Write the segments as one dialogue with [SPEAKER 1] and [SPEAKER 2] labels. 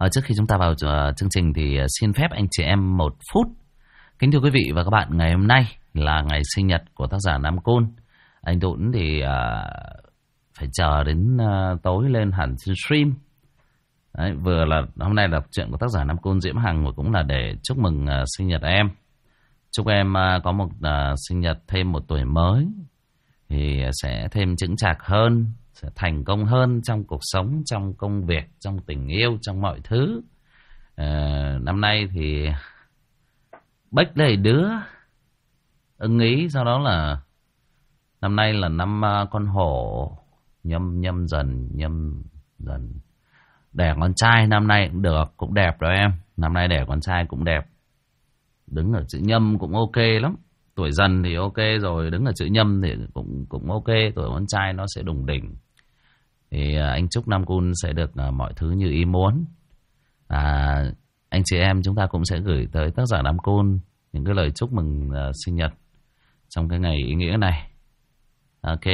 [SPEAKER 1] Trước khi chúng ta vào chương trình thì xin phép anh chị em 1 phút. Kính thưa quý vị và các bạn, ngày hôm nay là ngày sinh nhật của tác giả Nam Côn. Anh Tuấn thì phải chờ đến tối lên hẳn stream. Đấy, vừa là hôm nay là chuyện của tác giả Nam Côn Diễm Hằng, và cũng là để chúc mừng sinh nhật em. Chúc em có một sinh nhật thêm 1 tuổi mới, thì sẽ thêm chững chạc hơn, sẽ thành công hơn trong cuộc sống, trong công việc, trong tình yêu, trong mọi thứ. Năm nay thì bách đầy đứa ưng ý, sau đó là năm nay là năm con hổ nhâm dần. Đẻ con trai năm nay cũng được, cũng đẹp đó em. Năm nay đẻ con trai cũng đẹp. Đứng ở chữ nhâm cũng ok lắm. Tuổi dần thì ok rồi, đứng ở chữ nhâm thì cũng ok. Tuổi con trai nó sẽ đủng đỉnh. Thì anh chúc Nam Côn sẽ được mọi thứ như ý muốn. Anh chị em chúng ta cũng sẽ gửi tới tác giả Nam Côn những cái lời chúc mừng sinh nhật trong cái ngày ý nghĩa này. Ok.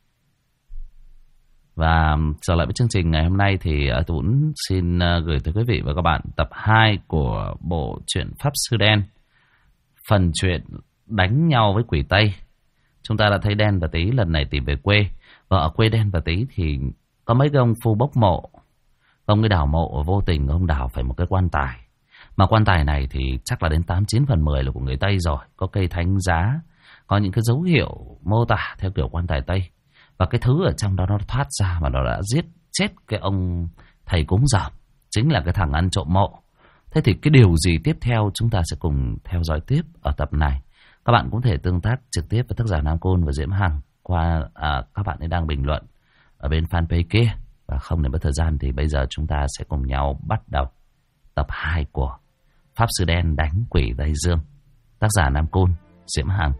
[SPEAKER 1] Và trở lại với chương trình ngày hôm nay thì Tuấn xin gửi tới quý vị và các bạn tập 2 của bộ truyện Pháp Sư Đen. Phần chuyện đánh nhau với quỷ Tây. Chúng ta đã thấy Đen và Tí lần này tìm về quê. Và ở quê Đen và Tí thì có mấy cái ông phu bốc mộ. Ông cái đào mộ vô tình ông đào phải một cái quan tài. Mà quan tài này thì chắc là đến 89 phần 10 là của người Tây rồi. Có cây thánh giá, có những cái dấu hiệu mô tả theo kiểu quan tài Tây. Và cái thứ ở trong đó nó thoát ra mà nó đã giết chết cái ông thầy cúng dởm, chính là cái thằng ăn trộm mộ. Thế thì cái điều gì tiếp theo chúng ta sẽ cùng theo dõi tiếp ở tập này. Các bạn cũng thể tương tác trực tiếp với tác giả Nam Côn và Diễm Hằng qua các bạn ấy đang bình luận ở bên fanpage kia. Và không để mất thời gian thì bây giờ chúng ta sẽ cùng nhau bắt đầu tập 2 của Pháp Sư Đen đánh quỷ Tây Dương. Tác giả Nam Côn, Diễm Hằng.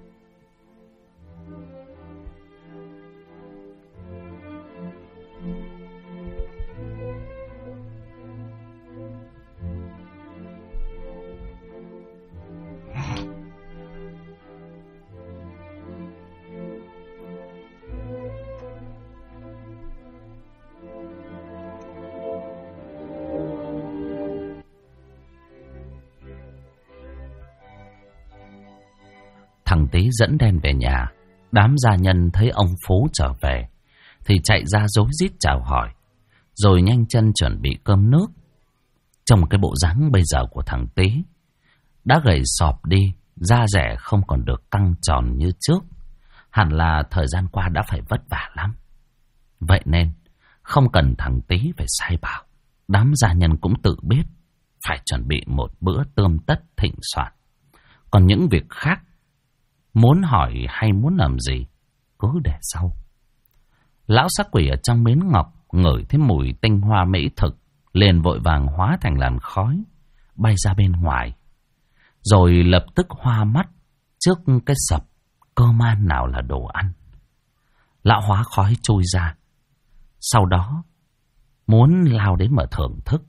[SPEAKER 1] Thằng Tí dẫn Đen về nhà. Đám gia nhân thấy ông Phú trở về thì chạy ra rối rít chào hỏi, rồi nhanh chân chuẩn bị cơm nước. Trong cái bộ dáng bây giờ của thằng Tí đã gầy sọp đi, da dẻ không còn được căng tròn như trước. Hẳn là thời gian qua đã phải vất vả lắm. Vậy nên không cần thằng Tí phải sai bảo, đám gia nhân cũng tự biết phải chuẩn bị một bữa tươm tất thịnh soạn. Còn những việc khác, muốn hỏi hay muốn làm gì, cứ để sau. Lão sắc quỷ ở trong miến ngọc ngửi thấy mùi tinh hoa mỹ thực, liền vội vàng hóa thành làn khói, bay ra bên ngoài. Rồi lập tức hoa mắt trước cái sập cơ man nào là đồ ăn. Lão hóa khói trôi ra, sau đó muốn lao đến mà thưởng thức.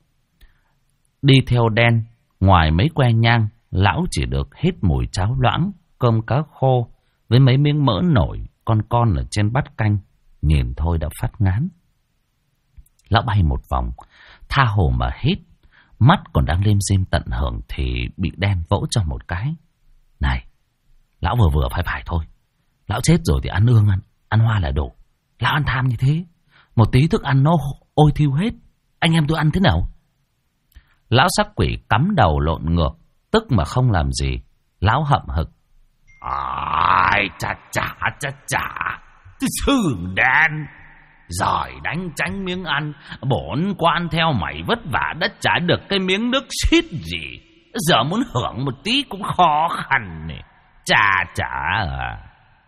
[SPEAKER 1] Đi theo Đen, ngoài mấy que nhang, lão chỉ được hít mùi cháo loãng, cơm cá khô với mấy miếng mỡ nổi con ở trên bát canh, nhìn thôi đã phát ngán. Lão bay một vòng, tha hồ mà hít, mắt còn đang lim dim tận hưởng thì bị Đen vỗ cho một cái. Này, lão vừa phải thôi. Lão chết rồi thì ăn ương ăn hoa là đủ. Lão ăn tham như thế, một tí thức ăn nó ôi thiêu hết. Anh em tôi ăn thế nào? Lão sắc quỷ cắm đầu lộn ngược, tức mà không làm gì. Lão hậm hực. Ai chà, Sương Đen, giỏi đánh tránh miếng ăn. Bổn quan theo mày vất vả đã trả được cái miếng nước xít gì, giờ muốn hưởng một tí cũng khó khăn này. Chà à.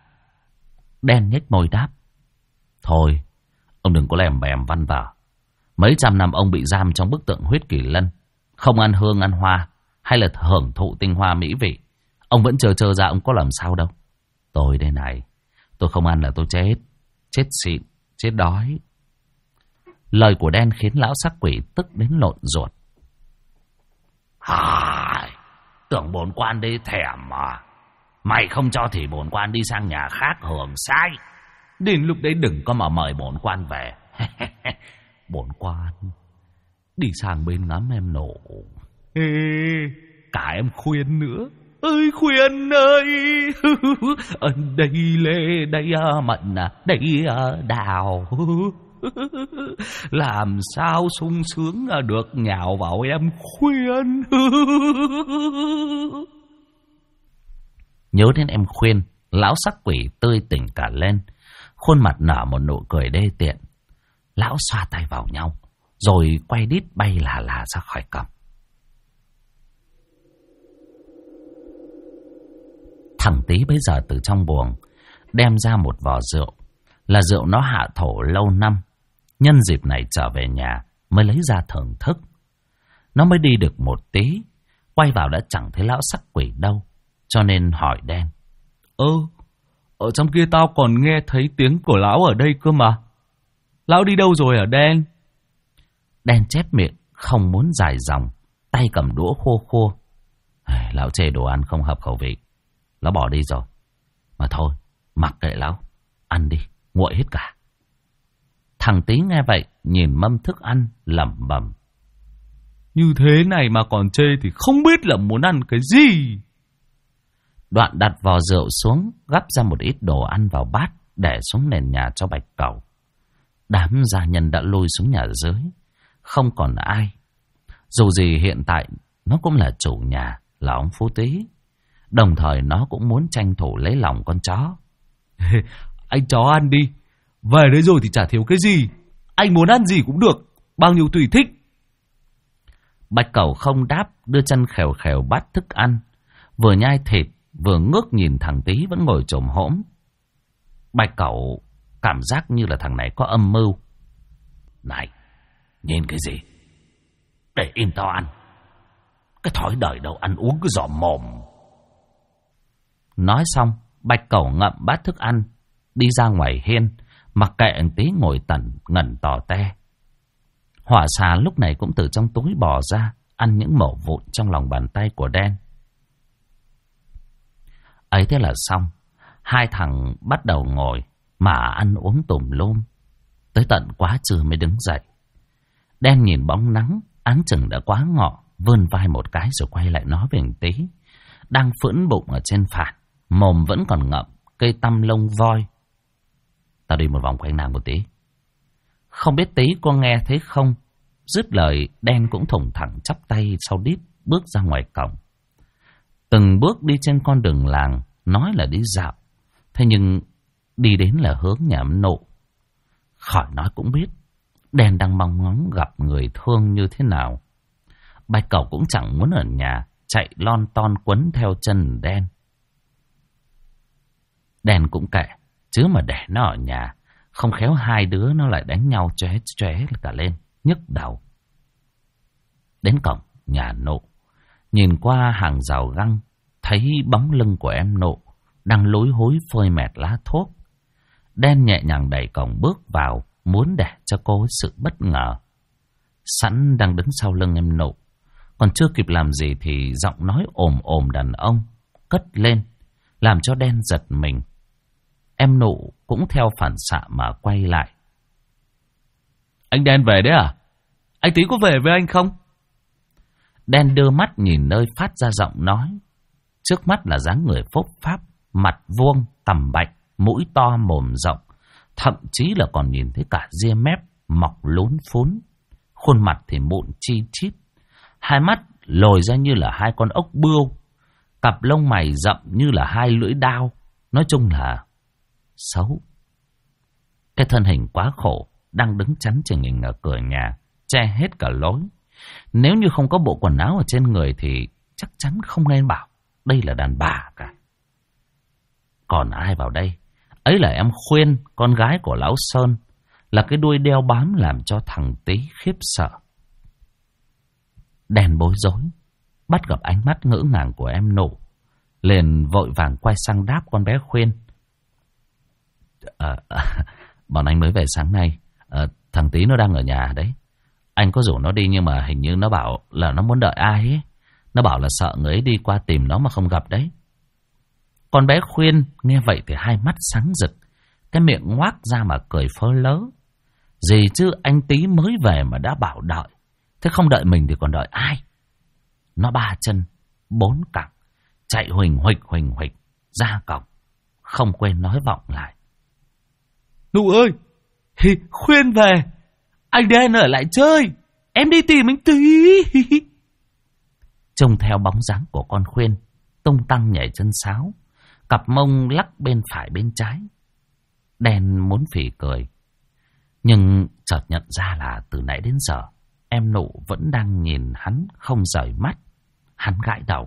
[SPEAKER 1] Đen nhếch môi đáp. Thôi, ông đừng có lèm bèm văn vở. Mấy trăm năm ông bị giam trong bức tượng huyết kỳ lân, không ăn hương ăn hoa hay là hưởng thụ tinh hoa mỹ vị, ông vẫn chờ ra ông có làm sao đâu. Tôi đây này, tôi không ăn là tôi chết xịn, chết đói. Lời của Đen khiến lão sắc quỷ tức đến lộn ruột. Tưởng bổn quan đây thèm mà. Mày không cho thì bổn quan đi sang nhà khác hưởng sai. Đến lúc đấy đừng có mà mời bổn quan về. Bổn quan đi sang bên ngắm em nổ.
[SPEAKER 2] Ê, cả em Khuyên nữa. Ơi Khuyên ơi.
[SPEAKER 1] Đây Lê, đây Mận, đây Đào. Làm sao sung sướng được nhào vào em Khuyên. Nhớ đến em Khuyên, lão sắc quỷ tươi tỉnh cả lên, khuôn mặt nở một nụ cười đê tiện. Lão xoa tay vào nhau, rồi quay đít bay là ra khỏi cổng. Thằng Tý bây giờ từ trong buồng đem ra một vò rượu, là rượu nó hạ thổ lâu năm, nhân dịp này trở về nhà mới lấy ra thưởng thức. Nó mới đi được một tí, quay vào đã chẳng thấy lão sắc quỷ đâu, cho nên hỏi Đen.
[SPEAKER 2] Ở trong kia tao còn nghe thấy tiếng của lão ở đây cơ mà. Lão đi đâu rồi hả Đen?
[SPEAKER 1] Đen chép miệng, không muốn dài dòng, tay cầm đũa khô khô. Lão chê đồ ăn không hợp khẩu vị, lão bỏ đi rồi. Mà thôi, mặc kệ lão, ăn đi, nguội hết cả. Thằng Tý nghe vậy, nhìn mâm thức ăn, lẩm bẩm.
[SPEAKER 2] Như thế này mà còn chê thì không biết là muốn ăn cái gì.
[SPEAKER 1] Đoạn đặt vò rượu xuống, gắp ra một ít đồ ăn vào bát, để xuống nền nhà cho Bạch Cẩu. Đám gia nhân đã lui xuống nhà dưới, không còn ai. Dù gì hiện tại nó cũng là chủ nhà, là ông Phú Tý. Đồng thời nó cũng muốn tranh thủ lấy lòng con chó.
[SPEAKER 2] Anh chó ăn đi, về đấy rồi thì chả thiếu cái gì. Anh muốn ăn gì cũng được, bao nhiêu tùy thích.
[SPEAKER 1] Bạch Cẩu không đáp, đưa chân khèo khèo bắt thức ăn, vừa nhai thịt vừa ngước nhìn thằng Tý vẫn ngồi chồm hổm. Bạch Cẩu cảm giác như là thằng này có âm mưu. Này, nhìn cái gì? Để im tao ăn. Cái thói đời đâu ăn uống cứ dòm mồm. Nói xong, Bạch Cẩu ngậm bát thức ăn, đi ra ngoài hiên, mặc kệ anh Tý ngồi ngẩn tò te. Hỏa xà lúc này cũng từ trong túi bò ra, ăn những mẩu vụn trong lòng bàn tay của Đen. Ấy thế là xong, hai thằng bắt đầu ngồi mà ăn uống tùm lum, tới tận quá trưa mới đứng dậy. Đen nhìn bóng nắng, áng chừng đã quá ngọ, vươn vai một cái rồi quay lại nói về anh Tý, đang phưỡn bụng ở trên phản, mồm vẫn còn ngậm cây tăm lông voi. Tao đi một vòng quanh nàng một tí. Không biết Tý có nghe thấy không? Dứt lời, Đen cũng thủng thẳng chắp tay sau đít, bước ra ngoài cổng. Từng bước đi trên con đường làng, nói là đi dạo, thế nhưng đi đến là hướng nhà ông Nộ. Khỏi nói cũng biết, Đen đang mong ngóng gặp người thương như thế nào. Bạch Cẩu cũng chẳng muốn ở nhà, chạy lon ton quấn theo chân Đen. Đen cũng kệ, chứ mà để nó ở nhà, không khéo hai đứa nó lại đánh nhau chóe cả lên, nhức đầu. Đến cổng nhà Nộ, nhìn qua hàng rào găng, thấy bóng lưng của em Nộ đang lối hối phơi mẹt lá thuốc. Đen nhẹ nhàng đẩy cổng bước vào, muốn để cho cô sự bất ngờ. Sẵn đang đứng sau lưng em Nộ, còn chưa kịp làm gì thì giọng nói ồm ồm đàn ông cất lên, làm cho Đen giật mình. Em Nộ cũng theo phản xạ mà quay lại.
[SPEAKER 2] Anh Đen về đấy à? Anh Tý có về với anh không?
[SPEAKER 1] Đen đưa mắt nhìn nơi phát ra giọng nói. Trước mắt là dáng người phúc pháp, mặt vuông, tằm bạch, mũi to mồm rộng, thậm chí là còn nhìn thấy cả ria mép mọc lún phún. Khuôn mặt thì mụn chi chít, hai mắt lồi ra như là hai con ốc bươu, cặp lông mày rậm như là hai lưỡi dao. Nói chung là xấu. Cái thân hình quá khổ đang đứng chắn chừng hình ở cửa nhà, che hết cả lối. Nếu như không có bộ quần áo ở trên người thì chắc chắn không nên bảo đây là đàn bà cả. Còn ai vào đây? Ấy là em Khuyên, con gái của lão Sơn, là cái đuôi đeo bám làm cho thằng Tý khiếp sợ. Đen bối rối, bắt gặp ánh mắt ngỡ ngàng của em Nộ, liền vội vàng quay sang đáp con bé Khuyên. Bọn anh mới về sáng nay, thằng Tý nó đang ở nhà đấy. Anh có rủ nó đi nhưng mà hình như nó bảo là nó muốn đợi ai ấy. Nó bảo là sợ người ấy đi qua tìm nó mà không gặp đấy. Con bé Khuyên nghe vậy thì hai mắt sáng rực, cái miệng ngoác ra mà cười phớ lớ. Gì chứ anh Tý mới về mà đã bảo đợi, Thế không đợi mình thì còn đợi ai? Nó 3 chân 4 cẳng, chạy huỳnh huỳnh ra cổng, không quên nói vọng lại:
[SPEAKER 2] Nụ ơi, khuyên về, anh đen ở lại chơi, em đi tìm anh tí.
[SPEAKER 1] Trông theo bóng dáng của con Khuyên tung tăng nhảy chân sáo, cặp mông lắc bên phải bên trái. Đen muốn phì cười, nhưng chợt nhận ra là từ nãy đến giờ em Nụ vẫn đang nhìn hắn không rời mắt. Hắn gãi đầu: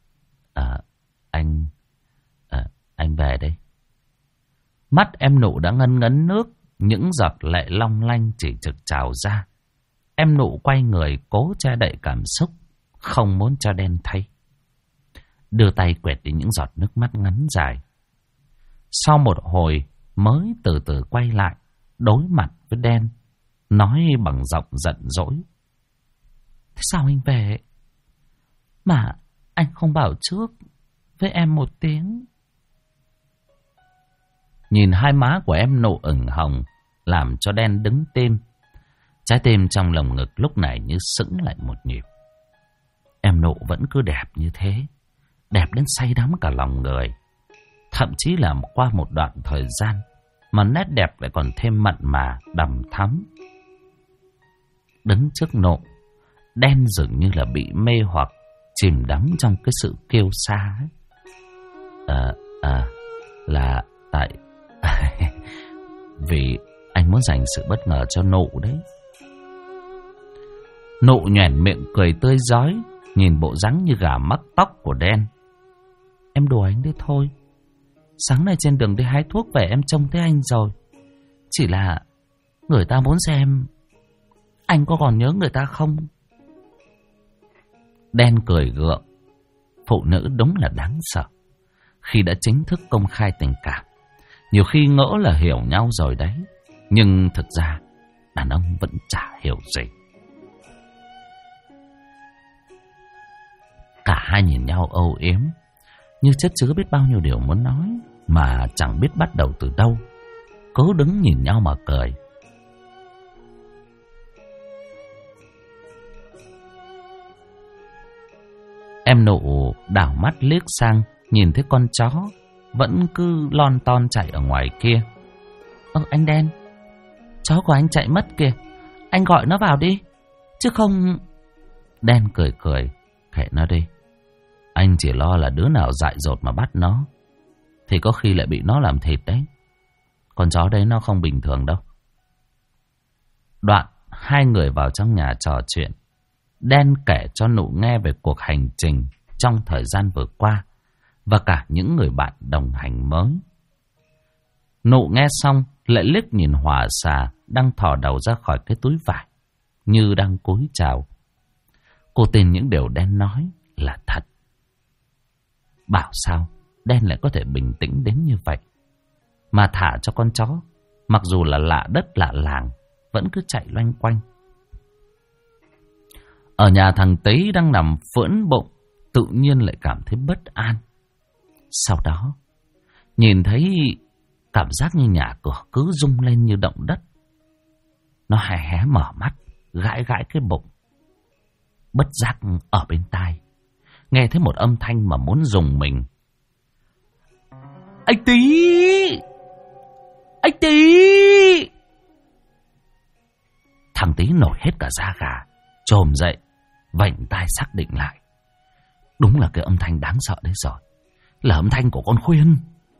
[SPEAKER 1] Anh về đây. Mắt em Nụ đã ngấn ngấn nước, những giọt lệ long lanh chỉ trực trào ra. Em Nụ quay người cố che đậy cảm xúc, không muốn cho Đen thấy. Đưa tay quẹt đi những giọt nước mắt ngắn dài. Sau một hồi mới từ từ quay lại, đối mặt với Đen, nói bằng giọng giận dỗi: Thế sao anh về? Mà anh không bảo trước với em một tiếng. Nhìn hai má của em Nụ ửng hồng, làm cho Đen đứng tim. Trái tim trong lồng ngực lúc này như sững lại một nhịp. Em Nụ vẫn cứ đẹp như thế, đẹp đến say đắm cả lòng người. Thậm chí là qua một đoạn thời gian mà nét đẹp lại còn thêm mặn mà, đằm thắm. Đứng trước Nụ, Đen dường như là bị mê hoặc, chìm đắm trong cái sự kiêu sa ấy. Là tại vì anh muốn dành sự bất ngờ cho Nụ đấy. Nụ nhoẻn miệng cười tươi rói, nhìn bộ dáng như gà mắc tóc của Đen. Em đùa anh đấy thôi. Sáng nay trên đường đi hái thuốc về em trông thấy anh rồi. Chỉ là người ta muốn xem anh có còn nhớ người ta không. Đen cười gượng. Phụ nữ đúng là đáng sợ. Khi đã chính thức công khai tình cảm, nhiều khi ngỡ là hiểu nhau rồi đấy, nhưng thực ra đàn ông vẫn chả hiểu gì. Cả hai nhìn nhau âu yếm, như chất chứa biết bao nhiêu điều muốn nói, mà chẳng biết bắt đầu từ đâu. Cứ đứng nhìn nhau mà cười. Em Nụ đảo mắt liếc sang, nhìn thấy con chó vẫn cứ lon ton chạy ở ngoài kia. Anh Đen, chó của anh chạy mất kìa, anh gọi nó vào đi, chứ không... Đen cười cười: Kệ nó đi, anh chỉ lo là đứa nào dại dột mà bắt nó thì có khi lại bị nó làm thịt đấy. Con chó đấy nó không bình thường đâu. Đoạn hai người vào trong nhà trò chuyện. Đen kể cho Nụ nghe về cuộc hành trình trong thời gian vừa qua và cả những người bạn đồng hành mới. Nụ nghe xong lại liếc nhìn Hòa Xà đang thò đầu ra khỏi cái túi vải, như đang cúi chào. Cô tin những điều Đen nói là thật. Bảo sao Đen lại có thể bình tĩnh đến như vậy, mà thả cho con chó, mặc dù là lạ đất lạ làng, vẫn cứ chạy loanh quanh. Ở nhà thằng Tý đang nằm phưỡn bụng, tự nhiên lại cảm thấy bất an. Sau đó nhìn thấy cảm giác như nhà cửa cứ rung lên như động đất. Nó hé hé mở mắt, gãi gãi cái bụng. Bất giác ở bên tai nghe thấy một âm thanh mà muốn rùng mình. Anh Tý! Anh Tý! Thằng Tý nổi hết cả da gà, chồm dậy, vảnh tai xác định lại. Đúng là cái âm thanh đáng sợ đấy rồi, là âm thanh của con Khuyên.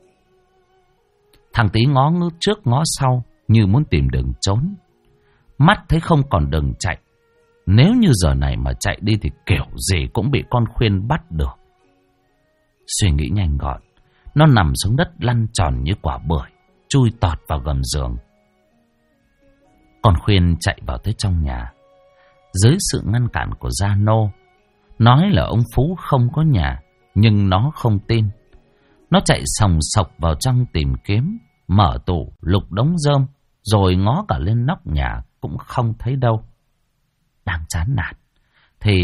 [SPEAKER 1] Thằng Tý ngó trước ngó sau như muốn tìm đường trốn. Mắt thấy không còn đường chạy. Nếu như giờ này mà chạy đi thì kiểu gì cũng bị con Khuyên bắt được. Suy nghĩ nhanh gọn, nó nằm xuống đất lăn tròn như quả bưởi, chui tọt vào gầm giường. Con Khuyên chạy vào tới trong nhà. Dưới sự ngăn cản của Gia Nô, nói là ông Phú không có nhà, nhưng nó không tin. Nó chạy sòng sọc vào trong tìm kiếm, mở tủ lục đống rơm, rồi ngó cả lên nóc nhà cũng không thấy đâu. Đang chán nản thì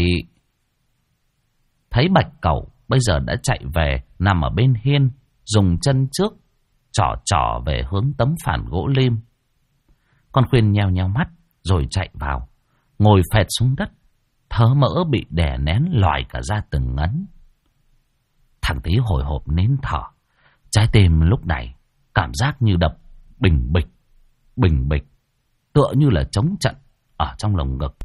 [SPEAKER 1] thấy Bạch Cẩu bây giờ đã chạy về, nằm ở bên hiên, dùng chân trước trỏ về hướng tấm phản gỗ lim. Con Khuyên nheo nheo mắt rồi chạy vào, ngồi phệt xuống đất, thớ mỡ bị đè nén lòi cả ra từng ngấn. Thằng Tý hồi hộp nín thở. Trái tim lúc này cảm giác như đập bình bịch, tựa như là trống trận ở trong lồng ngực.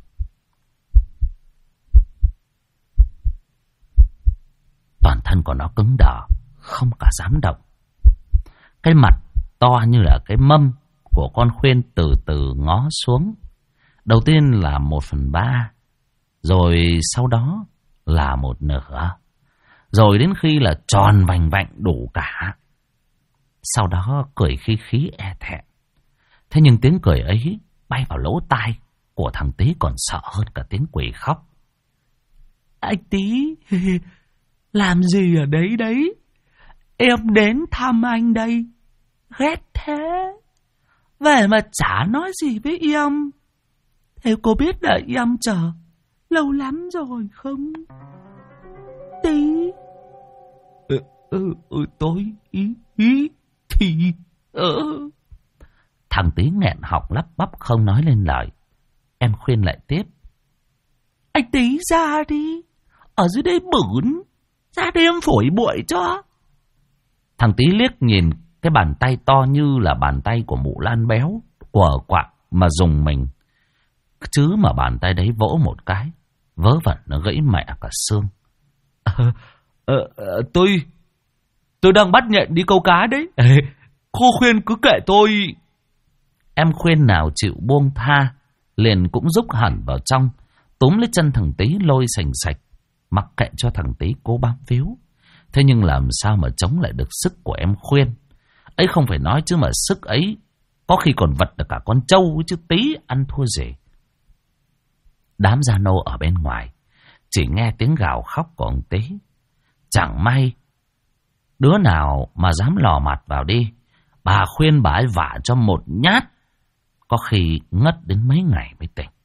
[SPEAKER 1] Toàn thân của nó cứng đờ, không cả dám động. Cái mặt to như là cái mâm của con Khuyên từ từ ngó xuống. Đầu tiên là 1/3, rồi sau đó là 1/2, rồi đến khi là tròn vành vạnh đủ cả. Sau đó cười khí khí e thẹn. Thế nhưng tiếng cười ấy bay vào lỗ tai của thằng Tý còn sợ hơn cả tiếng quỷ khóc.
[SPEAKER 2] Anh Tý, làm gì ở đấy đấy? Em đến thăm anh đây. Ghét thế. Về mà chả nói gì với em. Thế cô biết đợi em chờ lâu lắm rồi không? Tý. Tôi ý thì...
[SPEAKER 1] Thằng Tý nghẹn họng lắp bắp không nói lên lời. Em khuyên lại tiếp.
[SPEAKER 2] Anh Tý ra đi. Ở dưới đây bẩn. Ra đây em phổi bụi cho.
[SPEAKER 1] Thằng Tý liếc nhìn cái bàn tay to như là bàn tay của mụ Lan béo, quờ quạng mà dùng mình. Chứ mà bàn tay đấy vỗ một cái, vớ vẩn nó gãy mẹ cả xương.
[SPEAKER 2] Tôi đang bắt nhện đi câu cá đấy. Cô Khuyên cứ kệ tôi.
[SPEAKER 1] Em Khuyên nào chịu buông tha, liền cũng rúc hẳn vào trong, túm lấy chân thằng Tý lôi sành sạch, mặc kệ cho thằng Tý cố bám víu. Thế nhưng làm sao mà chống lại được sức của em Khuyên? Ấy không phải nói chứ mà sức ấy có khi còn vật được cả con trâu chứ Tý ăn thua gì. Đám gia nô ở bên ngoài chỉ nghe tiếng gào khóc của ông Tý. Chẳng may đứa nào mà dám lò mặt vào đi, bà Khuyên bà ấy vả cho một nhát, có khi ngất đến mấy ngày mới tỉnh.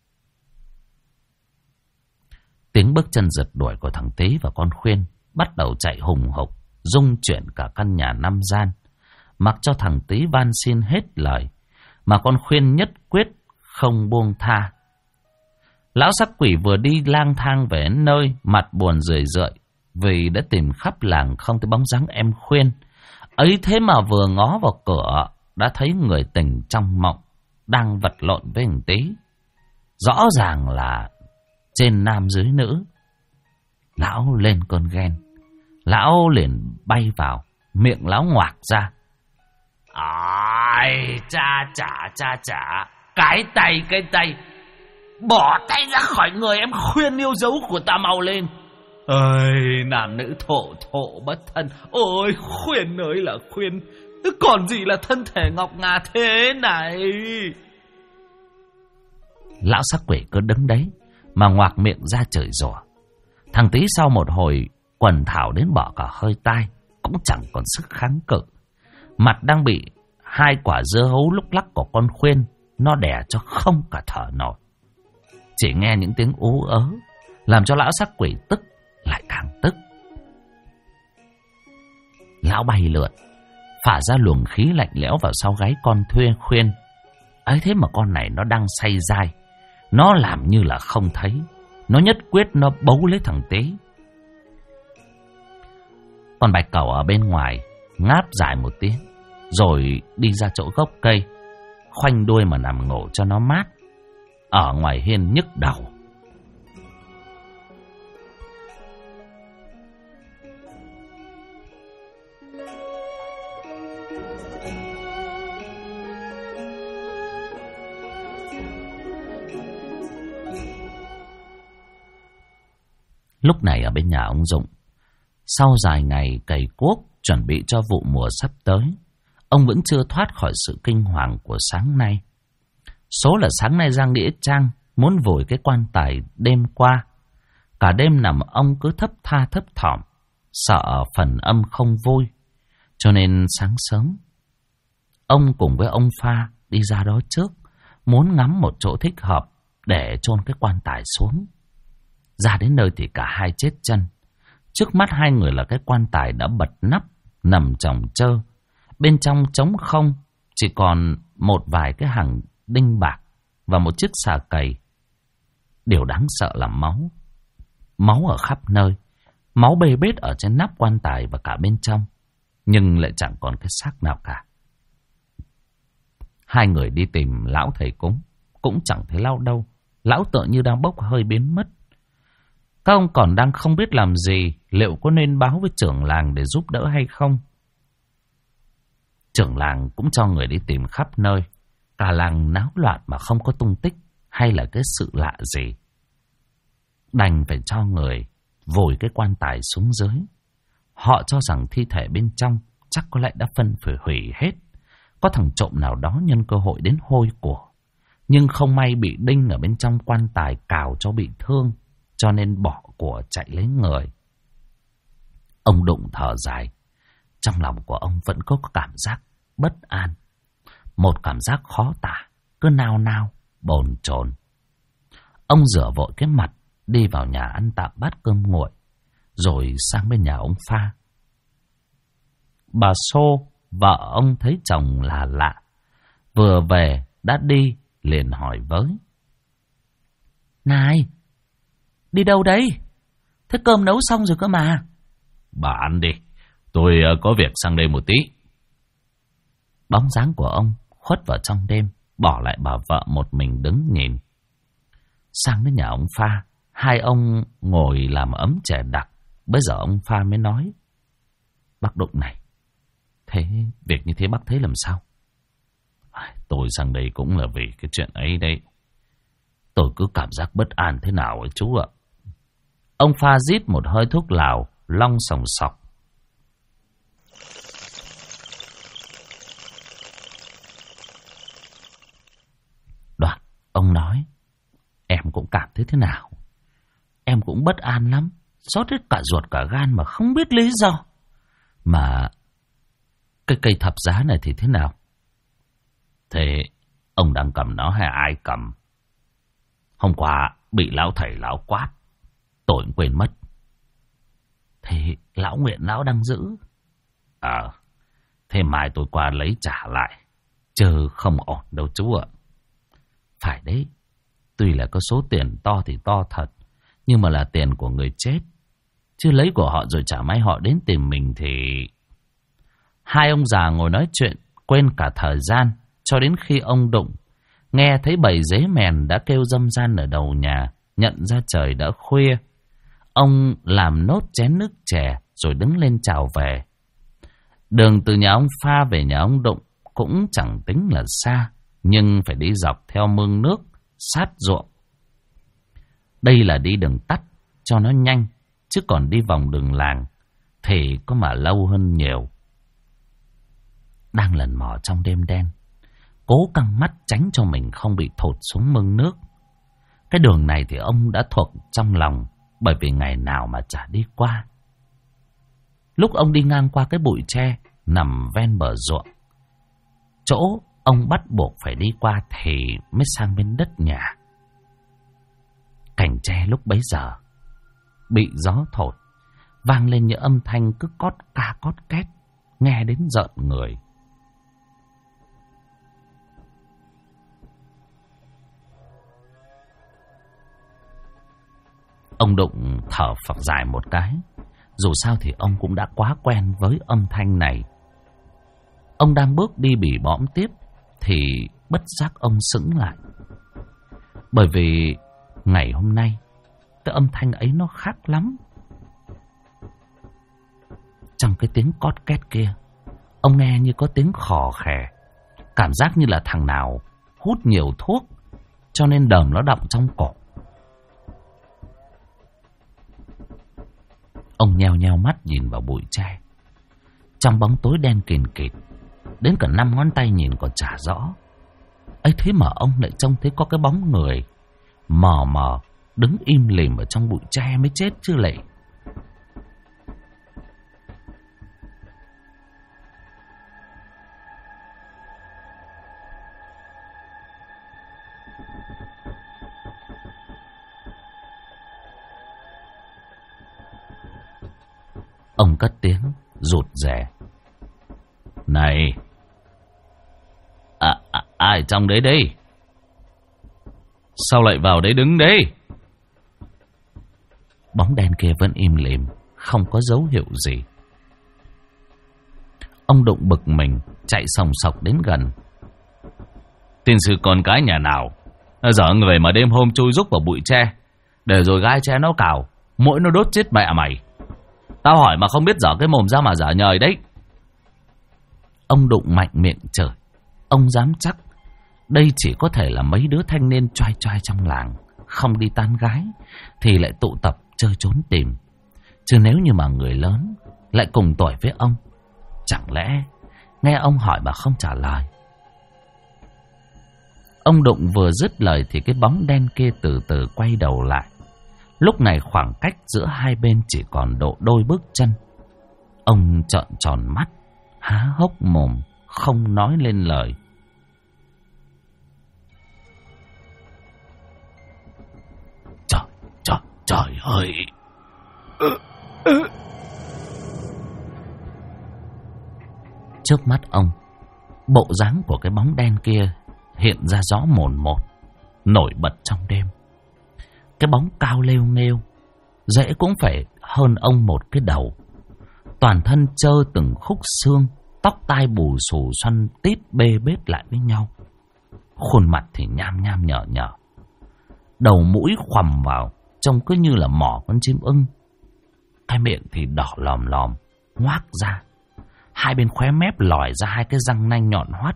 [SPEAKER 1] Tiếng bước chân rượt đuổi của thằng Tý và con Khuyên bắt đầu chạy hùng hục, rung chuyển cả căn nhà 5 gian. Mặc cho thằng Tý van xin hết lời, mà con Khuyên nhất quyết không buông tha. Lão sắc quỷ vừa đi lang thang về nơi, mặt buồn rười rượi vì đã tìm khắp làng không thấy bóng dáng em Khuyên. Ấy thế mà vừa ngó vào cửa đã thấy người tình trong mộng đang vật lộn với thằng Tý. Rõ ràng là trên nam dưới nữ. Lão lên cơn ghen, lão liền bay vào, miệng lão ngoạc ra. Ai chà, cái tay, bỏ tay ra khỏi người em Khuyên yêu dấu của ta mau lên.
[SPEAKER 2] Ơi, nam nữ thổ bất thân. Ôi, Khuyên ơi là Khuyên, còn gì là thân thể ngọc ngà thế này.
[SPEAKER 1] Lão sắc quỷ cứ đứng đấy mà ngoạc miệng ra chửi rủa. Thằng Tý sau một hồi quần thảo đến bỏ cả hơi tai, cũng chẳng còn sức kháng cự. Mặt đang bị 2 quả dưa hấu lúc lắc của con Khuyên nó đè cho không cả thở nổi. Chỉ nghe những tiếng ú ớ làm cho lão sắc quỷ tức lại càng tức. Lão bay lượn, phả ra luồng khí lạnh lẽo vào sau gáy con Khuyên. Ấy thế mà con này nó đang say dai, nó làm như là không thấy. Nó nhất quyết nó bấu lấy thằng Tý. Con bạch cẩu ở bên ngoài ngáp dài một tiếng, rồi đi ra chỗ gốc cây, khoanh đuôi mà nằm ngủ cho nó mát. Ở ngoài hiên nhức đầu. Lúc này ở bên nhà ông Dụng, sau dài ngày cày cuốc chuẩn bị cho vụ mùa sắp tới, ông vẫn chưa thoát khỏi sự kinh hoàng của sáng nay. Số là sáng nay ra nghĩa trang muốn vùi cái quan tài đêm qua. Cả đêm nằm ông cứ thấp tha thấp thỏm, sợ phần âm không vui. Cho nên sáng sớm, ông cùng với ông Pha đi ra đó trước, muốn ngắm một chỗ thích hợp để chôn cái quan tài xuống. Ra đến nơi thì cả hai chết chân. Trước mắt hai người là cái quan tài đã bật nắp, nằm chồng chơ. Bên trong trống không, chỉ còn một vài cái hàng đinh bạc và một chiếc xà cầy. Điều đáng sợ là máu. Máu ở khắp nơi. Máu bê bết ở trên nắp quan tài và cả bên trong. Nhưng lại chẳng còn cái xác nào cả. Hai người đi tìm lão thầy cúng. Cũng chẳng thấy lão đâu. Lão tựa như đang bốc hơi biến mất. Các ông còn đang không biết làm gì. Liệu có nên báo với trưởng làng để giúp đỡ hay không? Trưởng làng cũng cho người đi tìm khắp nơi. Cả làng náo loạn mà không có tung tích hay là cái sự lạ gì. Đành phải cho người vùi cái quan tài xuống dưới. Họ cho rằng thi thể bên trong chắc có lẽ đã phân hủy hết. Có thằng trộm nào đó nhân cơ hội đến hôi của. Nhưng không may bị đinh ở bên trong quan tài cào cho bị thương, cho nên bỏ của chạy lấy người. Ông Đụng thở dài. Trong lòng của ông vẫn có cảm giác bất an. Một cảm giác khó tả, cứ nao nao, bồn chồn. Ông rửa vội cái mặt, đi vào nhà ăn tạm bát cơm nguội, rồi sang bên nhà ông Pha. Bà Xô, vợ ông thấy chồng là lạ. Vừa về, đã đi, liền hỏi với. Này, đi đâu đấy? Thế cơm nấu xong rồi cơ mà.
[SPEAKER 3] Bà ăn đi, tôi có việc sang đây một tí.
[SPEAKER 1] Bóng dáng của ông khuất vào trong đêm, bỏ lại bà vợ một mình đứng nhìn. Sang đến nhà ông Pha, hai ông ngồi làm ấm chè đặc. Bây giờ ông Pha mới nói. Bác Đụng này, thế việc như thế bác thấy làm sao?
[SPEAKER 3] Tôi sang đây cũng là vì cái chuyện ấy đấy.
[SPEAKER 1] Tôi cứ cảm giác bất an thế nào ấy chú ạ. Ông Pha rít một hơi thuốc lào, long sòng sọc. Đoạn, ông nói. Em cũng cảm thấy thế nào? Em cũng bất an lắm. Xót hết cả ruột cả gan mà không biết lý do. Mà cái cây thập giá này thì thế nào?
[SPEAKER 3] Thế ông đang cầm nó hay ai cầm?
[SPEAKER 1] Hôm qua bị lão thầy lão quát. Tôi cũng quên mất. Thế lão Nguyện lão đang giữ?
[SPEAKER 3] Thế mai tôi qua lấy trả lại.
[SPEAKER 1] Chứ không ổn đâu chú ạ. Phải đấy. Tuy là có số tiền to thì to thật, nhưng mà là tiền của người chết. Chứ lấy của họ rồi chả may họ đến tìm mình thì... Hai ông già ngồi nói chuyện, quên cả thời gian, cho đến khi ông Đụng nghe thấy bầy dế mèn đã kêu râm ran ở đầu nhà, nhận ra trời đã khuya. Ông làm nốt chén nước chè rồi đứng lên chào về. Đường từ nhà ông Pha về nhà ông Đụng cũng chẳng tính là xa, nhưng phải đi dọc theo mương nước sát ruộng. Đây là đi đường tắt cho nó nhanh, chứ còn đi vòng đường làng thì có mà lâu hơn nhiều. Đang lần mò trong đêm đen, cố căng mắt tránh cho mình không bị thụt xuống mương nước. Cái đường này thì ông đã thuộc trong lòng, bởi vì ngày nào mà chả đi qua. Lúc ông đi ngang qua cái bụi tre nằm ven bờ ruộng, chỗ ông bắt buộc phải đi qua thì mới sang bên đất nhà. Cành tre lúc bấy giờ bị gió thổi, vang lên những âm thanh cứ cót ca cót két, nghe đến rợn người. Ông Đụng thở phào dài một cái. Dù sao thì ông cũng đã quá quen với âm thanh này. Ông đang bước đi bỉ bõm tiếp thì bất giác ông sững lại. Bởi vì ngày hôm nay cái âm thanh ấy nó khác lắm. Trong cái tiếng cót két kia, ông nghe như có tiếng khò khè, cảm giác như là thằng nào hút nhiều thuốc cho nên đờm nó đọng trong cổ. Ông nheo nheo mắt nhìn vào bụi tre. Trong bóng tối đen kìn kịt, đến cả 5 ngón tay nhìn còn chả rõ. ấy thế mà ông lại trông thấy có cái bóng người mờ mờ đứng im lìm ở trong bụi tre mới chết chứ lệ. Ông cất tiếng rụt rè: "Này, ai trong đấy đây? Sao lại vào đấy đứng đấy?" bóng đen kia vẫn im lìm, không có dấu hiệu gì. Ông Đụng bực mình, chạy sòng sọc đến gần.
[SPEAKER 3] Tiên sư con cái nhà nào dở người mà đêm hôm chui rúc vào bụi tre, để rồi gai tre nó cào, muỗi nó đốt chết mẹ mày. Tao hỏi mà không biết dở cái mồm ra mà dở nhời đấy.
[SPEAKER 1] Ông Đụng mạnh miệng chửi. Ông dám chắc đây chỉ có thể là mấy đứa thanh niên choai choai trong làng, không đi tán gái thì lại tụ tập chơi trốn tìm. Chứ nếu như mà người lớn lại cùng tuổi với ông, chẳng lẽ nghe ông hỏi mà không trả lời. Ông Đụng vừa dứt lời thì cái bóng đen kia từ từ quay đầu lại. Lúc này khoảng cách giữa hai bên chỉ còn độ đôi bước chân. Ông trợn tròn mắt, há hốc mồm, không nói lên lời.
[SPEAKER 3] Trời ơi!
[SPEAKER 1] Trước mắt ông, bộ dáng của cái bóng đen kia hiện ra rõ mồn một, nổi bật trong đêm. Cái bóng cao lêu nghêu, dễ cũng phải hơn ông một cái đầu. Toàn thân trơ từng khúc xương, tóc tai bù xù xoăn tít bê bết lại với nhau. Khuôn mặt thì nham nham nhở nhở, đầu mũi khoằm vào, trông cứ như là mỏ con chim ưng. Cái miệng thì đỏ lòm lòm, ngoác ra. Hai bên khóe mép lòi ra hai cái răng nanh nhọn hoắt.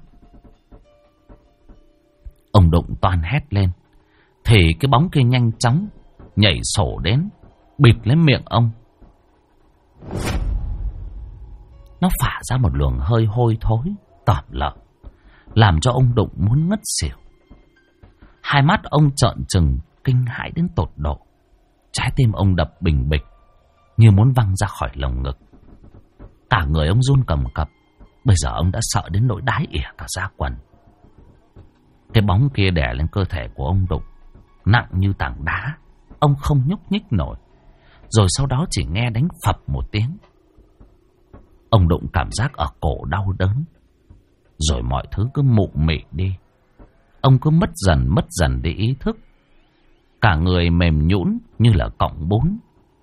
[SPEAKER 1] Ông Đụng toan hét lên thì cái bóng kia nhanh chóng nhảy sổ đến, bịt lấy miệng ông. Nó phả ra một luồng hơi hôi thối tởm lợm, làm cho ông Đụng muốn ngất xỉu. Hai mắt ông trợn trừng, kinh hãi đến tột độ. Trái tim ông đập bình bịch, như muốn văng ra khỏi lồng ngực. Cả người ông run cầm cập. Bây giờ ông đã sợ đến nỗi đái ỉa cả da quần. Cái bóng kia đè lên cơ thể của ông Đụng, nặng như tảng đá. Ông không nhúc nhích nổi. Rồi sau đó chỉ nghe đánh phập một tiếng. Ông Đụng cảm giác ở cổ đau đớn. Rồi mọi thứ cứ mụ mị đi. Ông cứ mất dần đi ý thức. Cả người mềm nhũn như là cọng bún.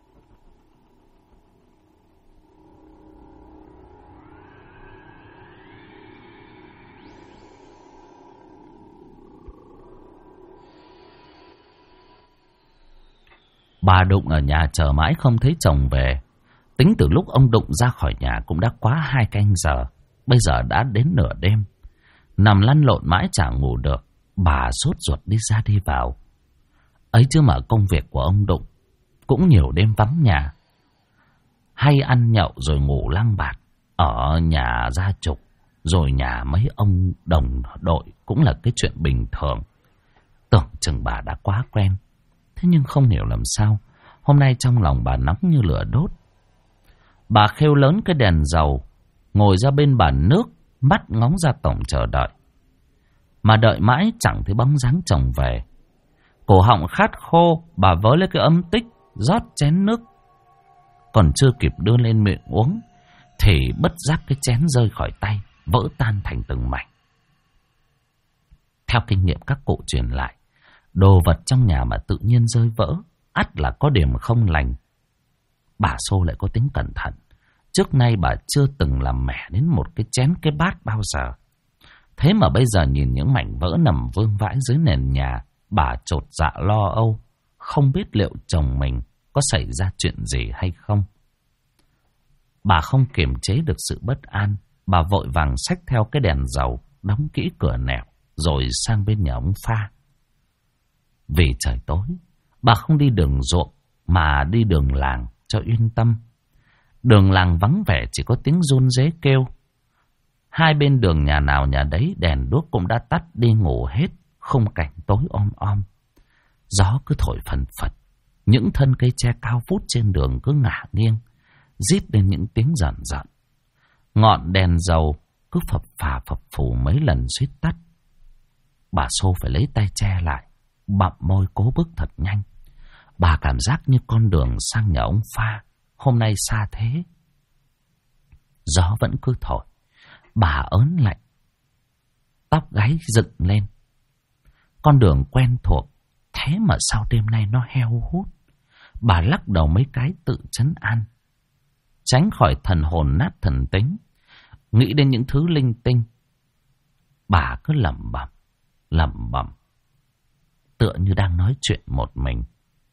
[SPEAKER 1] Bà Đụng ở nhà chờ mãi không thấy chồng về. Tính từ lúc ông Đụng ra khỏi nhà cũng đã quá 2 canh giờ. Bây giờ đã đến nửa đêm. Nằm lăn lộn mãi chẳng ngủ được. Bà sốt ruột đi ra đi vào. Ấy chứ mà công việc của ông Đụng cũng nhiều đêm vắng nhà. Hay ăn nhậu rồi ngủ lăng bạc ở nhà gia trục, rồi nhà mấy ông đồng đội cũng là cái chuyện bình thường. Tưởng chừng bà đã quá quen. Thế nhưng không hiểu làm sao hôm nay trong lòng bà nóng như lửa đốt. Bà khêu lớn cái đèn dầu, ngồi ra bên bàn nước, mắt ngóng ra tổng chờ đợi. Mà đợi mãi chẳng thấy bóng dáng chồng về. Cổ họng khát khô, bà vớ lấy cái ấm tích, rót chén nước. Còn chưa kịp đưa lên miệng uống, thì bất giác cái chén rơi khỏi tay, vỡ tan thành từng mảnh. Theo kinh nghiệm các cụ truyền lại, đồ vật trong nhà mà tự nhiên rơi vỡ, ắt là có điểm không lành. Bà Xô lại có tính cẩn thận. Trước nay bà chưa từng làm mẻ đến một cái chén cái bát bao giờ. Thế mà bây giờ nhìn những mảnh vỡ nằm vương vãi dưới nền nhà, bà chột dạ lo âu, không biết liệu chồng mình có xảy ra chuyện gì hay không. Bà không kiềm chế được sự bất an, bà vội vàng xách theo cái đèn dầu, đóng kỹ cửa nẻo, rồi sang bên nhà ông Pha. Vì trời tối, bà không đi đường ruộng mà đi đường làng cho yên tâm. Đường làng vắng vẻ, chỉ có tiếng run rế kêu. Hai bên đường nhà nào nhà đấy đèn đuốc cũng đã tắt đi ngủ hết, khung cảnh tối om om. Gió cứ thổi phần phật, những thân cây tre cao vút trên đường cứ ngả nghiêng, rít lên những tiếng rợn rợn. Ngọn đèn dầu cứ phập phà phập phù mấy lần suýt tắt. Bà Xô phải lấy tay che lại, bặm môi cố bước thật nhanh. Bà cảm giác như con đường sang nhà ông Pha hôm nay xa thế. Gió vẫn cứ thổi, bà ớn lạnh, tóc gáy dựng lên. Con đường quen thuộc, thế mà sao đêm nay nó heo hút. Bà lắc đầu mấy cái tự trấn an, tránh khỏi thần hồn nát thần tính, nghĩ đến những thứ linh tinh. Bà cứ lẩm bẩm, tựa như đang nói chuyện một mình.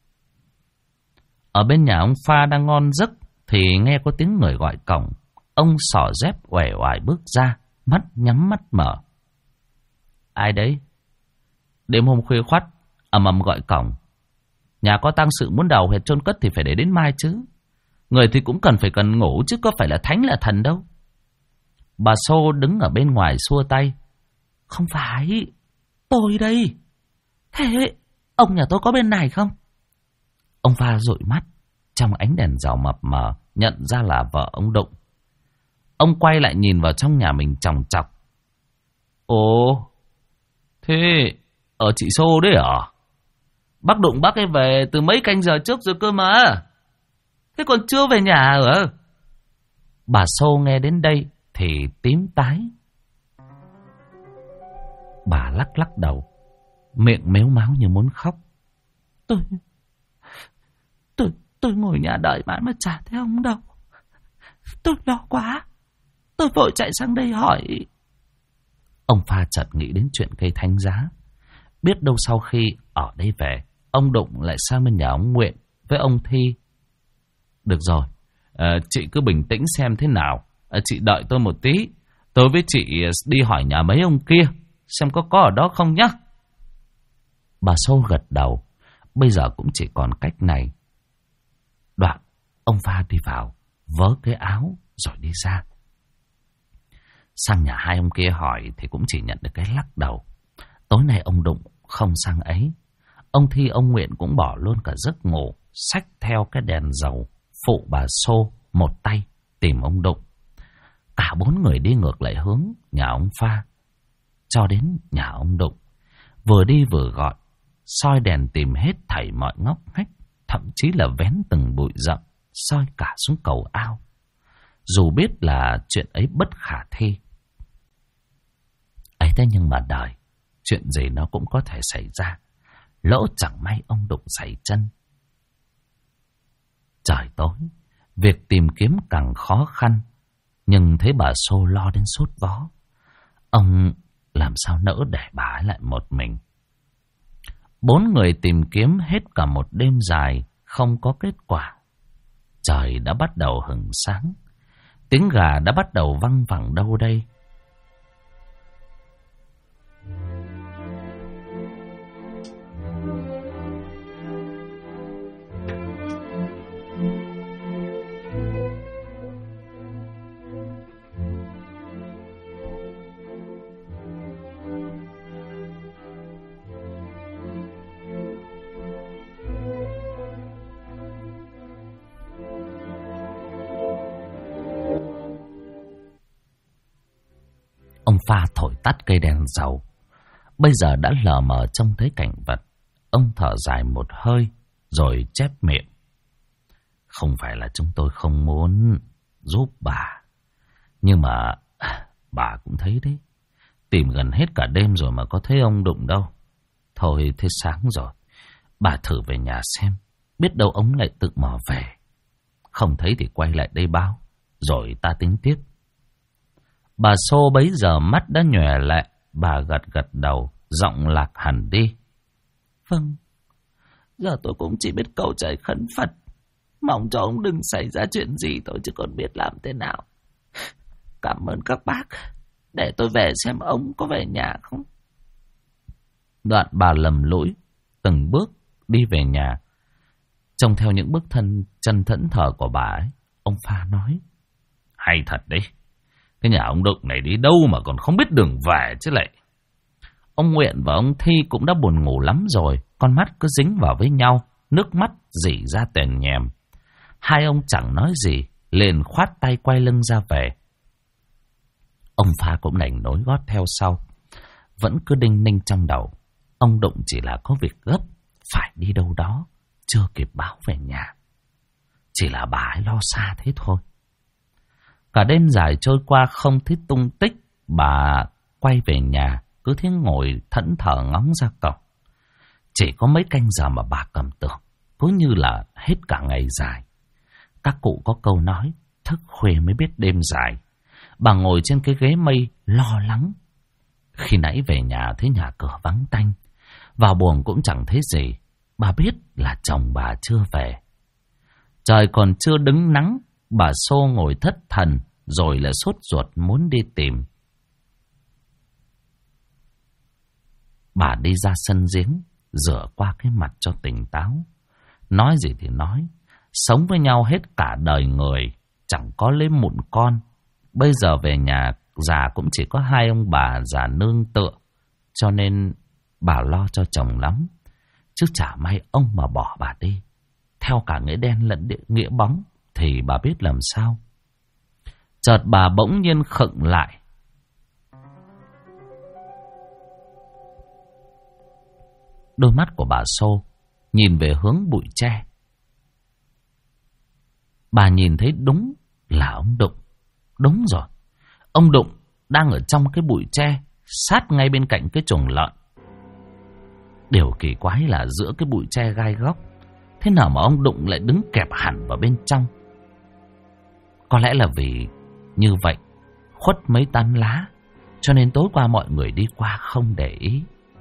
[SPEAKER 1] Ở bên nhà ông Pha đang ngon giấc thì nghe có tiếng người gọi cổng. Ông xỏ dép uể oải bước ra, mắt nhắm mắt mở. Ai đấy? Đêm hôm khuya khoắt ầm ầm gọi cổng. Nhà có tang sự muốn đầu huyệt chôn cất thì phải để đến mai chứ. Người thì cũng cần ngủ chứ có phải là thánh là thần đâu. Bà Xô đứng ở bên ngoài xua tay. Không phải, tôi đây. Thế ông nhà tôi có bên này không? Ông Pha dụi mắt, trong ánh đèn dầu mập mờ nhận ra là vợ ông Đụng. Ông quay lại nhìn vào trong nhà mình chòng chọc. Ồ, thế ở chị Xô đấy à? Bác Đụng bác ấy về từ mấy canh giờ trước rồi cơ mà. Thế còn chưa về nhà hả? Bà Xô nghe đến đây thì tím tái. Bà lắc đầu, miệng mếu máo như muốn khóc. Tôi ngồi nhà đợi mãi mà chả thấy ông đâu. Tôi lo quá. Tôi vội chạy sang đây hỏi. Ông Pha chợt nghĩ đến chuyện cây thánh giá. Biết đâu sau khi ở đây về, ông Đụng lại sang bên nhà ông Nguyện với ông Thi. Được rồi, chị cứ bình tĩnh xem thế nào. Chị đợi tôi một tí. Tôi với chị đi hỏi nhà mấy ông kia, xem có ở đó không nhá. Bà Xô gật đầu. Bây giờ cũng chỉ còn cách này. Đoạn ông Pha đi vào, vớ cái áo rồi đi ra. Sang nhà hai ông kia hỏi thì cũng chỉ nhận được cái lắc đầu. Tối nay ông Đụng không sang ấy. Ông Thi ông Nguyện cũng bỏ luôn cả giấc ngủ, xách theo cái đèn dầu phụ bà Xô một tay tìm ông Đụng. Cả bốn người đi ngược lại hướng nhà ông Pha cho đến nhà ông Đụng. Vừa đi vừa gọi, soi đèn tìm hết thảy mọi ngóc ngách, thậm chí là vén từng bụi rậm, soi cả xuống cầu ao. Dù biết là chuyện ấy bất khả thi. Ấy thế nhưng mà đời, chuyện gì nó cũng có thể xảy ra. Lỡ chẳng may ông Đụng sẩy chân. Trời tối, việc tìm kiếm càng khó khăn. Nhưng thấy bà Xô lo đến sốt vó. Ông làm sao nỡ để bà ấy lại một mình. Bốn người tìm kiếm hết cả một đêm dài, không có kết quả. Trời đã bắt đầu hửng sáng. Tiếng gà đã bắt đầu văng vẳng đâu đây. Ông Pha thổi tắt cây đèn dầu. Bây giờ đã lờ mờ trông thấy cảnh vật. Ông thở dài một hơi rồi chép miệng. Không phải là chúng tôi không muốn giúp bà, nhưng mà bà cũng thấy đấy. Tìm gần hết cả đêm rồi mà có thấy ông Đụng đâu. Thôi thế sáng rồi, bà thử về nhà xem. Biết đâu ông lại tự mò về. Không thấy thì quay lại đây báo, rồi ta tính tiếp. Bà Xô bấy giờ mắt đã nhòe lại. Bà gật đầu, giọng lạc hẳn đi. Vâng, giờ tôi cũng chỉ biết cầu trời khấn Phật, mong cho ông đừng xảy ra chuyện gì tôi chứ còn biết làm thế nào. Cảm ơn các bác. Để tôi về xem ông có về nhà không. Đoạn bà lầm lũi từng bước đi về nhà. Trông theo những bước chân thẫn thờ của bà ấy, ông Pha nói. Hay thật đấy. Cái nhà ông Đụng này đi đâu mà còn không biết đường về chứ lại. Ông Nguyện và ông Thi cũng đã buồn ngủ lắm rồi. Con mắt cứ dính vào với nhau, nước mắt rỉ ra tèm nhèm. Hai ông chẳng nói gì, liền khoát tay quay lưng ra về. Ông Pha cũng đành nối gót theo sau. Vẫn cứ đinh ninh trong đầu. Ông Đụng chỉ là có việc gấp, phải đi đâu đó, chưa kịp báo về nhà. Chỉ là bà ấy lo xa thế thôi. Cả đêm dài trôi qua không thấy tung tích. Bà quay về nhà, cứ thế ngồi thẫn thờ ngóng ra cổng. Chỉ có mấy canh giờ mà bà cầm tưởng cứ như là hết cả ngày dài. Các cụ có câu nói, thức khuya mới biết đêm dài. Bà ngồi trên cái ghế mây lo lắng. Khi nãy về nhà thấy nhà cửa vắng tanh, vào buồng cũng chẳng thấy gì. Bà biết là chồng bà chưa về. Trời còn chưa đứng nắng, bà Xô ngồi thất thần, rồi là sốt ruột muốn đi tìm. Bà đi ra sân giếng, rửa qua cái mặt cho tỉnh táo. Nói gì thì nói, sống với nhau hết cả đời người, chẳng có lấy mụn con. Bây giờ về nhà già cũng chỉ có hai ông bà già nương tựa, cho nên bà lo cho chồng lắm. Chứ chả may ông mà bỏ bà đi, theo cả nghĩa đen lẫn nghĩa bóng, thì bà biết làm sao. Chợt bà bỗng nhiên khựng lại. Đôi mắt của bà Xô nhìn về hướng bụi tre. Bà nhìn thấy đúng là ông Đụng. Đúng rồi, ông Đụng đang ở trong cái bụi tre, sát ngay bên cạnh cái chuồng lợn. Điều kỳ quái là giữa cái bụi tre gai góc, thế nào mà ông Đụng lại đứng kẹp hẳn vào bên trong? Có lẽ là vì như vậy khuất mấy tán lá, cho nên tối qua mọi người đi qua không để ý.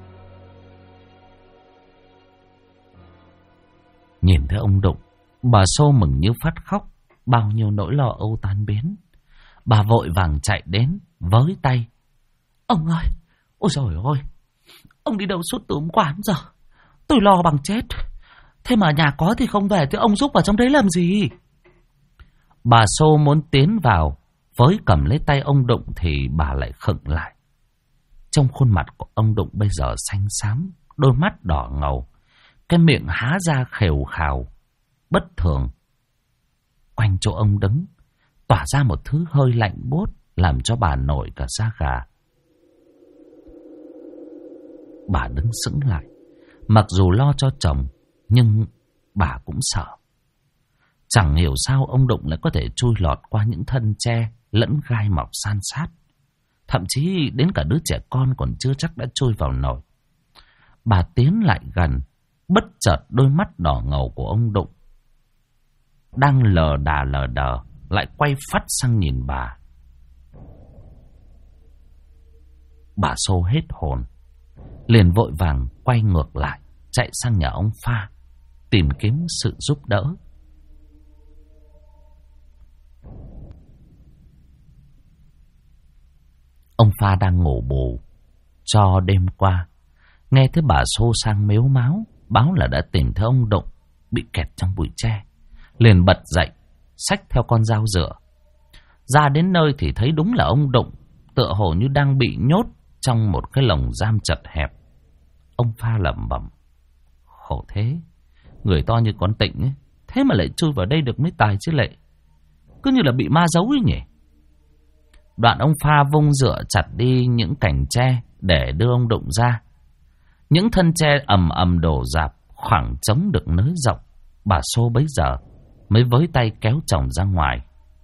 [SPEAKER 1] Nhìn thấy ông Đụng, bà Xô mừng như phát khóc, bao nhiêu nỗi lo âu tan biến. Bà vội vàng chạy đến, với tay. Ông ơi, ôi trời ơi, ông đi đâu suốt từ hôm qua đến giờ? Tôi lo bằng chết. Thế mà nhà có thì không về, thì ông giúp vào trong đấy làm gì? Bà Xô muốn tiến vào, với cầm lấy tay ông Đụng thì bà lại khựng lại. Trong khuôn mặt của ông Đụng bây giờ xanh xám, đôi mắt đỏ ngầu, cái miệng há ra khều khào, bất thường. Quanh chỗ ông đứng, tỏa ra một thứ hơi lạnh buốt, làm cho bà nổi cả da gà. Bà đứng sững lại, mặc dù lo cho chồng, nhưng bà cũng sợ. Chẳng hiểu sao ông Đụng lại có thể chui lọt qua những thân tre lẫn gai mọc san sát. Thậm chí đến cả đứa trẻ con còn chưa chắc đã chui vào nổi. Bà tiến lại gần, bất chợt đôi mắt đỏ ngầu của ông Đụng đang lờ đờ lại quay phắt sang nhìn bà. Bà Xô hết hồn, liền vội vàng quay ngược lại, chạy sang nhà ông Pha tìm kiếm sự giúp đỡ. Ông Pha đang ngủ bù cho đêm qua, nghe thấy bà Xô sang mếu máo báo là đã tìm thấy ông Đụng bị kẹt trong bụi tre, liền bật dậy, xách theo con dao dựa. Ra đến nơi thì thấy đúng là ông Đụng, tựa hồ như đang bị nhốt trong một cái lồng giam chật hẹp. Ông Pha lẩm bẩm, khổ thế, người to như con Tịnh ấy, thế mà lại chui vào đây được mấy tài chứ lệ, cứ như là bị ma giấu ấy nhỉ. Đoạn ông Pha vung dựa chặt đi những cành tre để đưa ông Đụng ra. Những thân tre ầm ầm đổ rạp, khoảng trống được nới rộng. Bà Xô bấy giờ mới với tay kéo chồng ra ngoài.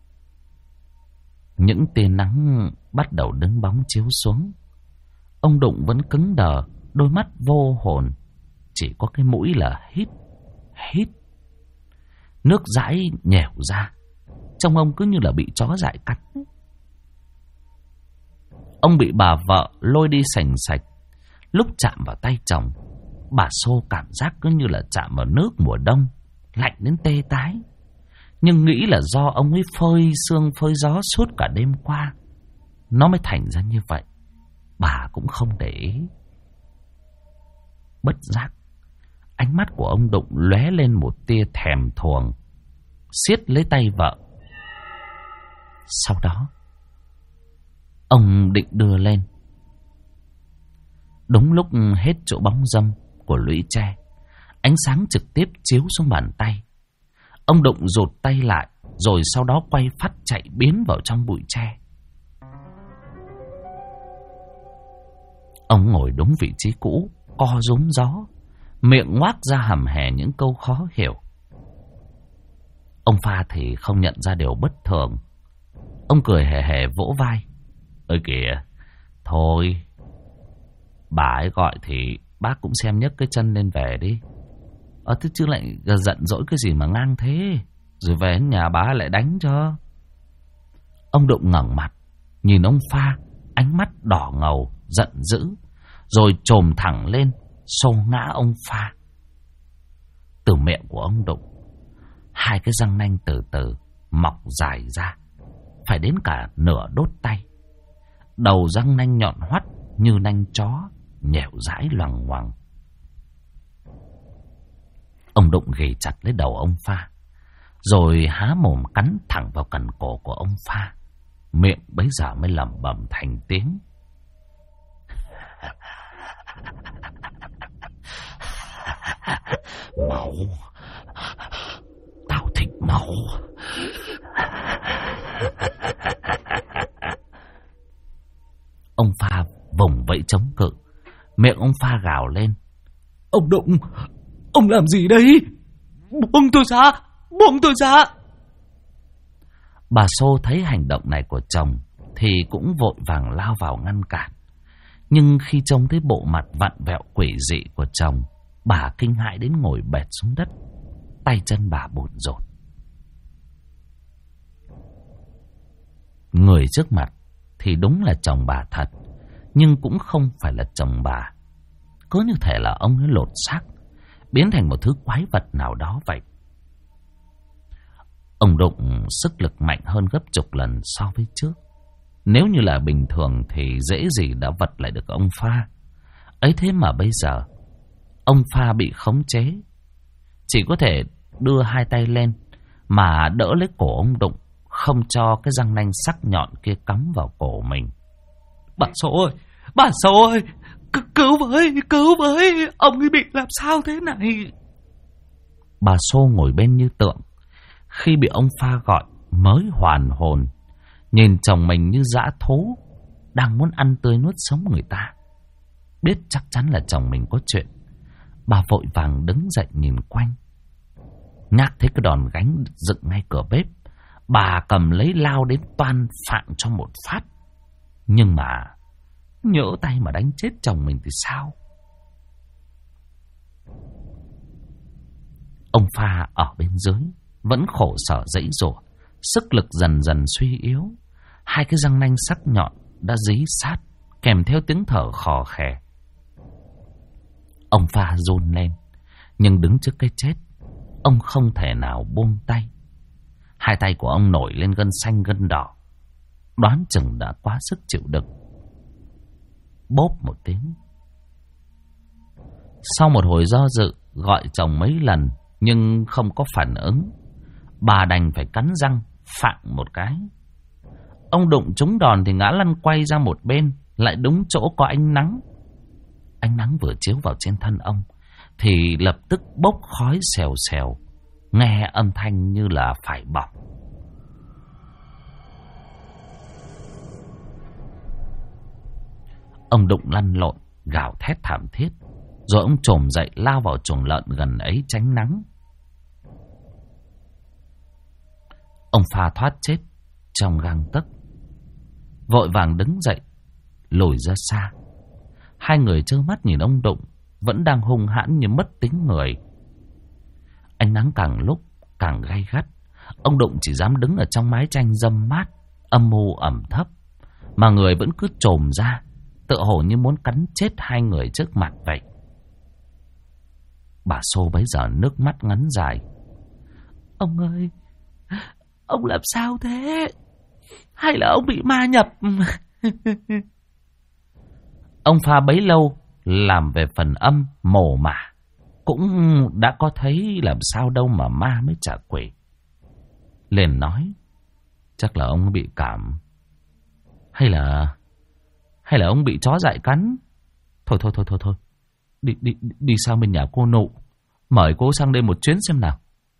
[SPEAKER 1] Những tia nắng bắt đầu đứng bóng chiếu xuống. Ông Đụng vẫn cứng đờ, đôi mắt vô hồn, chỉ có cái mũi là hít. Nước dãi nhèo ra, trông ông cứ như là bị chó dại cắn. Ông bị bà vợ lôi đi sành sạch. Lúc chạm vào tay chồng, bà Xô cảm giác cứ như là chạm vào nước mùa đông, lạnh đến tê tái. Nhưng nghĩ là do ông ấy phơi sương phơi gió suốt cả đêm qua, nó mới thành ra như vậy. Bà cũng không để ý. Bất giác, ánh mắt của ông Đụng lóe lên một tia thèm thuồng, siết lấy tay vợ. Sau đó, ông định đưa lên. Đúng lúc hết chỗ bóng râm của lũy tre, ánh sáng trực tiếp chiếu xuống bàn tay. Ông Đụng rụt tay lại, rồi sau đó quay phắt chạy biến vào trong bụi tre. Ông ngồi đúng vị trí cũ, co rúm gió, miệng ngoác ra hầm hè những câu khó hiểu. Ông Pha thì không nhận ra điều bất thường. Ông cười hề hề vỗ vai. Ơi kìa, thôi, bà ấy gọi thì bác cũng xem nhấc cái chân lên về đi. Thế chứ lại giận dỗi cái gì mà ngang thế. Rồi về đến nhà bà lại đánh cho. Ông Đụng ngẩng mặt nhìn ông Pha, ánh mắt đỏ ngầu giận dữ, rồi chồm thẳng lên xô ngã ông Pha. Từ miệng của ông Đụng, hai cái răng nanh từ từ mọc dài ra, phải đến cả nửa đốt tay. Đầu răng nanh nhọn hoắt như nanh chó, nhẻo dãi loằng ngoằng. Ông Đụng ghì chặt lấy đầu ông Pha, rồi há mồm cắn thẳng vào cẳng cổ của ông Pha. Miệng bấy giờ mới lẩm bẩm thành tiếng. Máu, tao thích máu. Ông Pha vùng vẫy chống cự, miệng ông Pha gào lên.
[SPEAKER 2] Ông Đụng, ông làm gì đấy? Buông tôi ra, buông tôi ra.
[SPEAKER 1] Bà Xô thấy hành động này của chồng thì cũng vội vàng lao vào ngăn cản. Nhưng khi trông thấy bộ mặt vặn vẹo quỷ dị của chồng, bà kinh hãi đến ngồi bệt xuống đất, tay chân bà bồn rộn. Người trước mặt thì đúng là chồng bà thật, nhưng cũng không phải là chồng bà. Cứ như thể là ông ấy lột xác, biến thành một thứ quái vật nào đó vậy. Ông Đụng sức lực mạnh hơn gấp chục lần so với trước. Nếu như là bình thường thì dễ gì đã vật lại được ông Pha. Ấy thế mà bây giờ ông Pha bị khống chế, chỉ có thể đưa hai tay lên mà đỡ lấy cổ ông Đụng, không cho cái răng nanh sắc nhọn kia cắm vào cổ mình.
[SPEAKER 2] Bà Số ơi, cứu với, ông ấy bị làm sao thế này?
[SPEAKER 1] Bà Xô ngồi bên như tượng, khi bị ông Pha gọi mới hoàn hồn, nhìn chồng mình như dã thú đang muốn ăn tươi nuốt sống người ta. Biết chắc chắn là chồng mình có chuyện, bà vội vàng đứng dậy nhìn quanh. Nhắc thấy cái đòn gánh dựng ngay cửa bếp, bà cầm lấy lao đến toan phạng cho một phát. Nhưng mà nhỡ tay mà đánh chết chồng mình thì sao? Ông Pha ở bên dưới vẫn khổ sở giãy giụa, sức lực dần dần suy yếu. Hai cái răng nanh sắc nhọn đã dí sát, kèm theo tiếng thở khò khè. Ông Pha run lên, nhưng đứng trước cái chết, ông không thể nào buông tay. Hai tay của ông nổi lên gân xanh gân đỏ, đoán chừng đã quá sức chịu đựng. Bốp một tiếng. Sau một hồi do dự, gọi chồng mấy lần nhưng không có phản ứng, bà đành phải cắn răng phạng một cái. Ông Đụng trúng đòn thì ngã lăn quay ra một bên, lại đúng chỗ có ánh nắng. Ánh nắng vừa chiếu vào trên thân ông thì lập tức bốc khói xèo xèo, nghe âm thanh như là phải bỏng. Ông Đụng lăn lộn, gào thét thảm thiết, rồi ông chồm dậy lao vào chuồng lợn gần ấy tránh nắng. Ông Pha thoát chết trong gang tấc, vội vàng đứng dậy lùi ra xa. Hai người trơ mắt nhìn ông Đụng vẫn đang hung hãn như mất tính người. Ánh nắng càng lúc càng gay gắt, ông Đụng chỉ dám đứng ở trong mái tranh râm mát, âm u ẩm thấp, mà người vẫn cứ chồm ra, tựa hồ như muốn cắn chết hai người trước mặt vậy. Bà Xô bấy giờ nước mắt ngắn dài.
[SPEAKER 2] Ông ơi, ông làm sao thế? Hay là ông bị ma nhập?
[SPEAKER 1] Ông Pha bấy lâu làm về phần âm mồ mả, cũng đã có thấy làm sao đâu mà ma mới trả quỷ. Liền nói, chắc là ông bị cảm, hay là ông bị chó dại cắn. Thôi, đi sang bên nhà cô Nụ, mời cô sang đây một chuyến xem nào.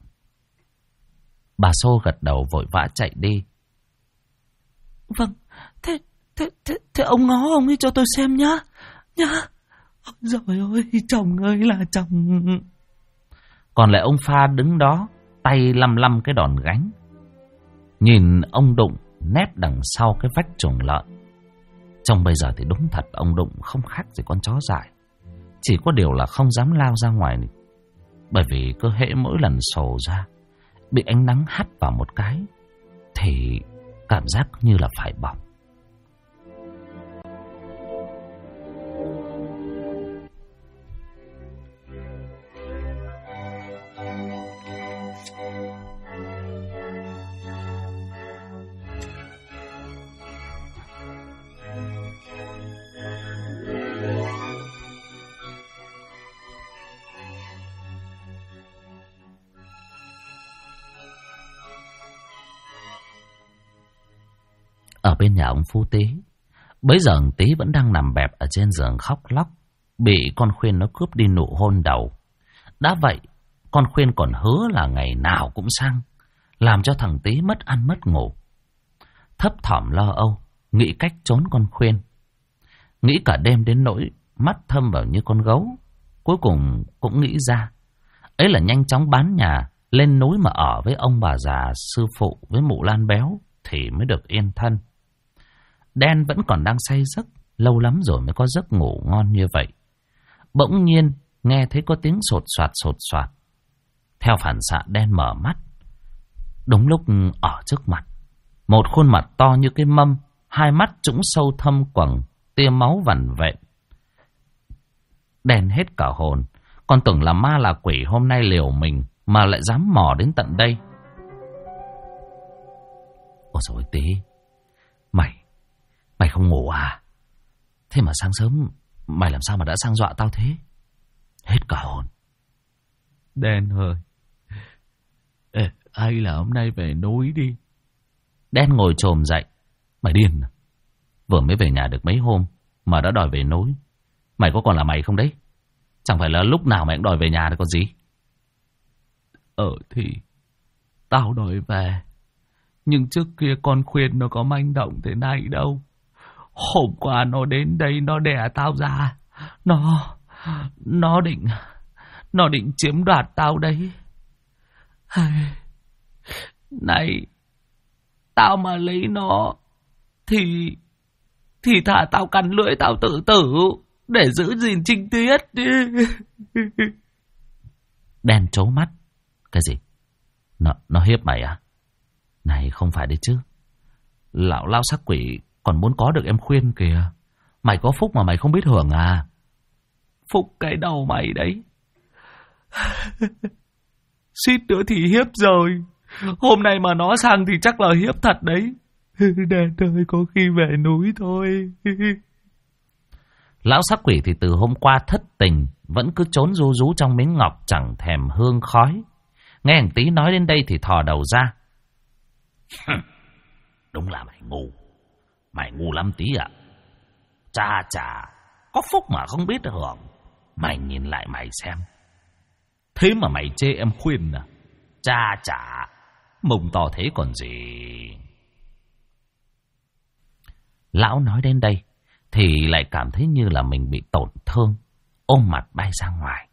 [SPEAKER 1] Bà Xô gật đầu vội vã chạy đi.
[SPEAKER 2] Vâng, thế ông ngó ông ấy cho tôi xem nhá. Rồi ôi, chồng ơi là chồng.
[SPEAKER 1] Còn lại ông Pha đứng đó, tay lăm cái đòn gánh, nhìn ông Đụng nép đằng sau cái vách chuồng lợn. Trong bây giờ thì đúng thật ông Đụng không khác gì con chó dại, chỉ có điều là không dám lao ra ngoài Bởi vì cứ hễ mỗi lần sổ ra, bị ánh nắng hắt vào một cái, thì cảm giác như là phải bỏng. Ở bên nhà ông Phú Tý, bấy giờ ông Tý vẫn đang nằm bẹp ở trên giường khóc lóc, bị con Khuyên nó cướp đi nụ hôn đầu. Đã vậy, con Khuyên còn hứa là ngày nào cũng sang, làm cho thằng Tý mất ăn mất ngủ. Thấp thỏm lo âu, nghĩ cách trốn con Khuyên. Nghĩ cả đêm đến nỗi mắt thâm vào như con gấu. Cuối cùng cũng nghĩ ra, ấy là nhanh chóng bán nhà, lên núi mà ở với ông bà già sư phụ với mụ Lan béo thì mới được yên thân. Đen vẫn còn đang say giấc, lâu lắm rồi mới có giấc ngủ ngon như vậy. Bỗng nhiên nghe thấy có tiếng sột soạt. Theo phản xạ Đen mở mắt. Đúng lúc ở trước mặt, một khuôn mặt to như cái mâm, hai mắt trũng sâu thâm quầng, tia máu vằn vện. Đen hết cả hồn, còn tưởng là ma là quỷ hôm nay liều mình mà lại dám mò đến tận đây. Ôi dồi Tí, mày không ngủ à? Thế mà sáng sớm mày làm sao mà đã sang dọa tao thế? Hết cả hồn.
[SPEAKER 2] Đen ơi, hay là hôm nay về núi đi.
[SPEAKER 1] Đen ngồi chồm dậy. Mày điên à? Vừa mới về nhà được mấy hôm mà đã đòi về núi. Mày có còn là mày không đấy? Chẳng phải là lúc nào mày cũng đòi về nhà được còn gì?
[SPEAKER 2] Thì tao đòi về, nhưng trước kia con Khuyên nó có manh động thế này đâu. Hôm qua nó đến đây nó đẻ tao ra. Nó định chiếm đoạt tao đấy. Này, tao mà lấy nó thì thả tao cắn lưỡi tao tự tử để giữ gìn trinh tiết đi.
[SPEAKER 1] Đen trố mắt. Cái gì? Nó hiếp mày à? Này không phải đấy chứ. Lão lao sắc quỷ còn muốn có được em Khuyên kìa. Mày có phúc mà mày không biết hưởng à?
[SPEAKER 2] Phúc cái đầu mày đấy. Suýt nữa thì hiếp rồi. Hôm nay mà nó sang thì chắc là hiếp thật đấy. Đen ơi, có khi về núi thôi.
[SPEAKER 1] Lão sắc quỷ thì từ hôm qua thất tình, vẫn cứ trốn ru rú trong miếng ngọc chẳng thèm hương khói. Nghe thằng Tí nói đến đây thì thò đầu ra. Đúng là mày ngu. Mày ngu lắm Tí ạ. Chà, có phúc mà không biết hưởng. Mày nhìn lại mày xem. Thế mà mày chê em Khuyên à? Chà, mông to thế còn gì. Lão nói đến đây thì lại cảm thấy như là mình bị tổn thương, ôm mặt bay ra ngoài.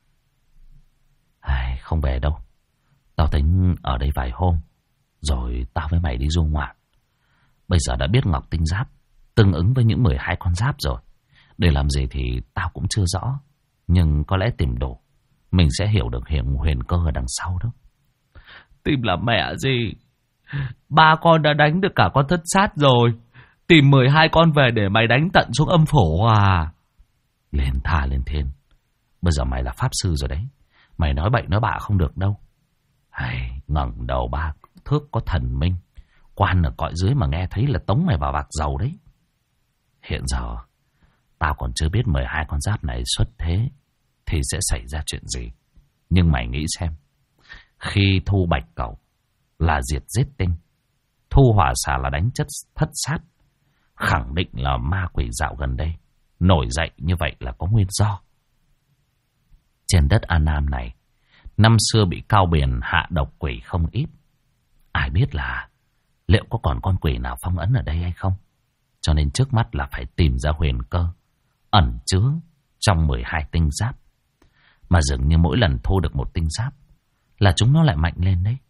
[SPEAKER 1] Không về đâu. Tao tính ở đây vài hôm, rồi tao với mày đi du ngoạn. Bây giờ đã biết ngọc tinh giáp tương ứng với những 12 con giáp rồi. Để làm gì thì tao cũng chưa rõ, nhưng có lẽ tìm đủ, mình sẽ hiểu được huyền cơ ở đằng sau đó.
[SPEAKER 2] Tìm là mẹ gì? 3 con đã đánh được cả con thất sát rồi. Tìm 12 con về để mày đánh tận xuống âm phổ à?
[SPEAKER 1] Lên thà lên thiên. Bây giờ mày là pháp sư rồi đấy. Mày nói bậy nói bạ không được đâu. Ngẩng đầu 3 thước có thần minh. Quan ở cõi dưới mà nghe thấy là tống mày vào bạc dầu đấy. Hiện giờ tao còn chưa biết 12 con giáp này xuất thế thì sẽ xảy ra chuyện gì. Nhưng mày nghĩ xem, khi thu bạch cầu là diệt giết tinh, thu hỏa xà là đánh chất thất sát, khẳng định là ma quỷ dạo gần đây nổi dậy như vậy là có nguyên do. Trên đất An Nam này, năm xưa bị Cao Biển hạ độc quỷ không ít. Ai biết là liệu có còn con quỷ nào phong ấn ở đây hay không? Cho nên trước mắt là phải tìm ra huyền cơ ẩn chứa trong 12 tinh giáp. Mà dường như mỗi lần thu được một tinh giáp là chúng nó lại mạnh lên đấy.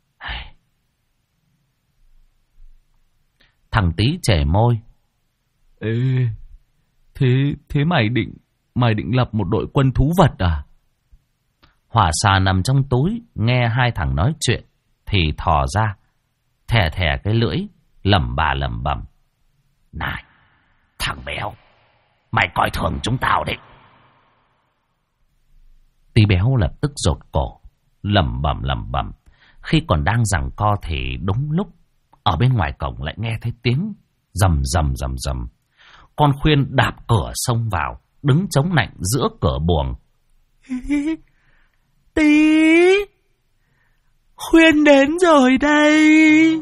[SPEAKER 1] Thằng Tí chẻ môi.
[SPEAKER 2] Thế mày định lập một đội quân thú vật à?
[SPEAKER 1] Hỏa xà nằm trong túi, nghe hai thằng nói chuyện, thì thò ra, thè thè cái lưỡi, lẩm bẩm. Này, thằng béo, mày coi thường chúng tao đấy. Tí béo lập tức rụt cổ, lẩm bẩm. Khi còn đang giằng co thì đúng lúc, ở bên ngoài cổng lại nghe thấy tiếng rầm. Con Khuyên đạp cửa xông vào, đứng chống nạnh giữa cửa buồng.
[SPEAKER 2] Tí, Khuyên đến rồi đây.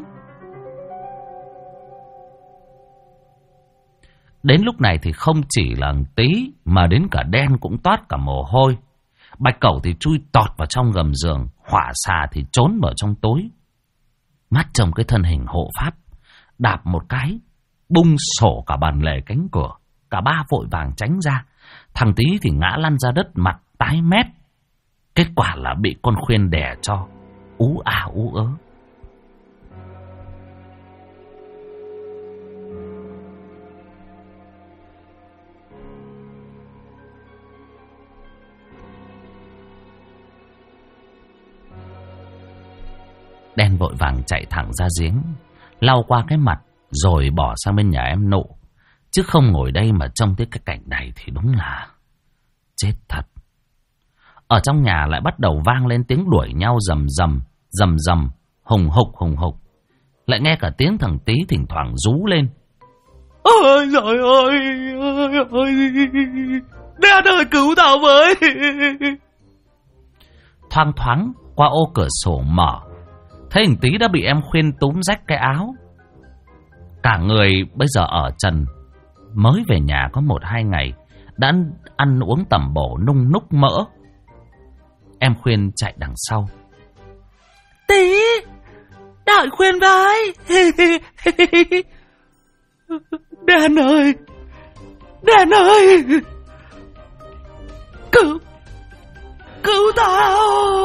[SPEAKER 1] Đến lúc này thì không chỉ là Tí mà đến cả Đen cũng toát cả mồ hôi. Bạch Cẩu thì chui tọt vào trong gầm giường, Hỏa xà thì trốn vào trong tối. Mắt trông cái thân hình hộ pháp, đạp một cái, bung sổ cả bàn lề cánh cửa. Cả ba vội vàng tránh ra. Thằng Tí thì ngã lăn ra đất, mặt tái mét. Kết quả là bị con Khuyên đè cho ú ớ. Đen vội vàng chạy thẳng ra giếng, lau qua cái mặt rồi bỏ sang bên nhà em Nụ. Chứ không ngồi đây mà trông thấy cái cảnh này thì đúng là chết thật. Ở trong nhà lại bắt đầu vang lên tiếng đuổi nhau rầm, hùng hục. Lại nghe cả tiếng thằng Tí thỉnh thoảng rú lên.
[SPEAKER 2] Ôi trời ơi, Đen ơi cứu tao với.
[SPEAKER 1] Thoang thoáng qua ô cửa sổ mở, thấy thằng Tí đã bị em Khuyên túm rách cái áo. Cả người bây giờ ở trần, mới về nhà có 1-2 ngày, đã ăn uống tẩm bổ nung núc mỡ. Em Khuyên chạy đằng sau.
[SPEAKER 2] Tí, đợi Khuyên với. Đen ơi, cứu tao.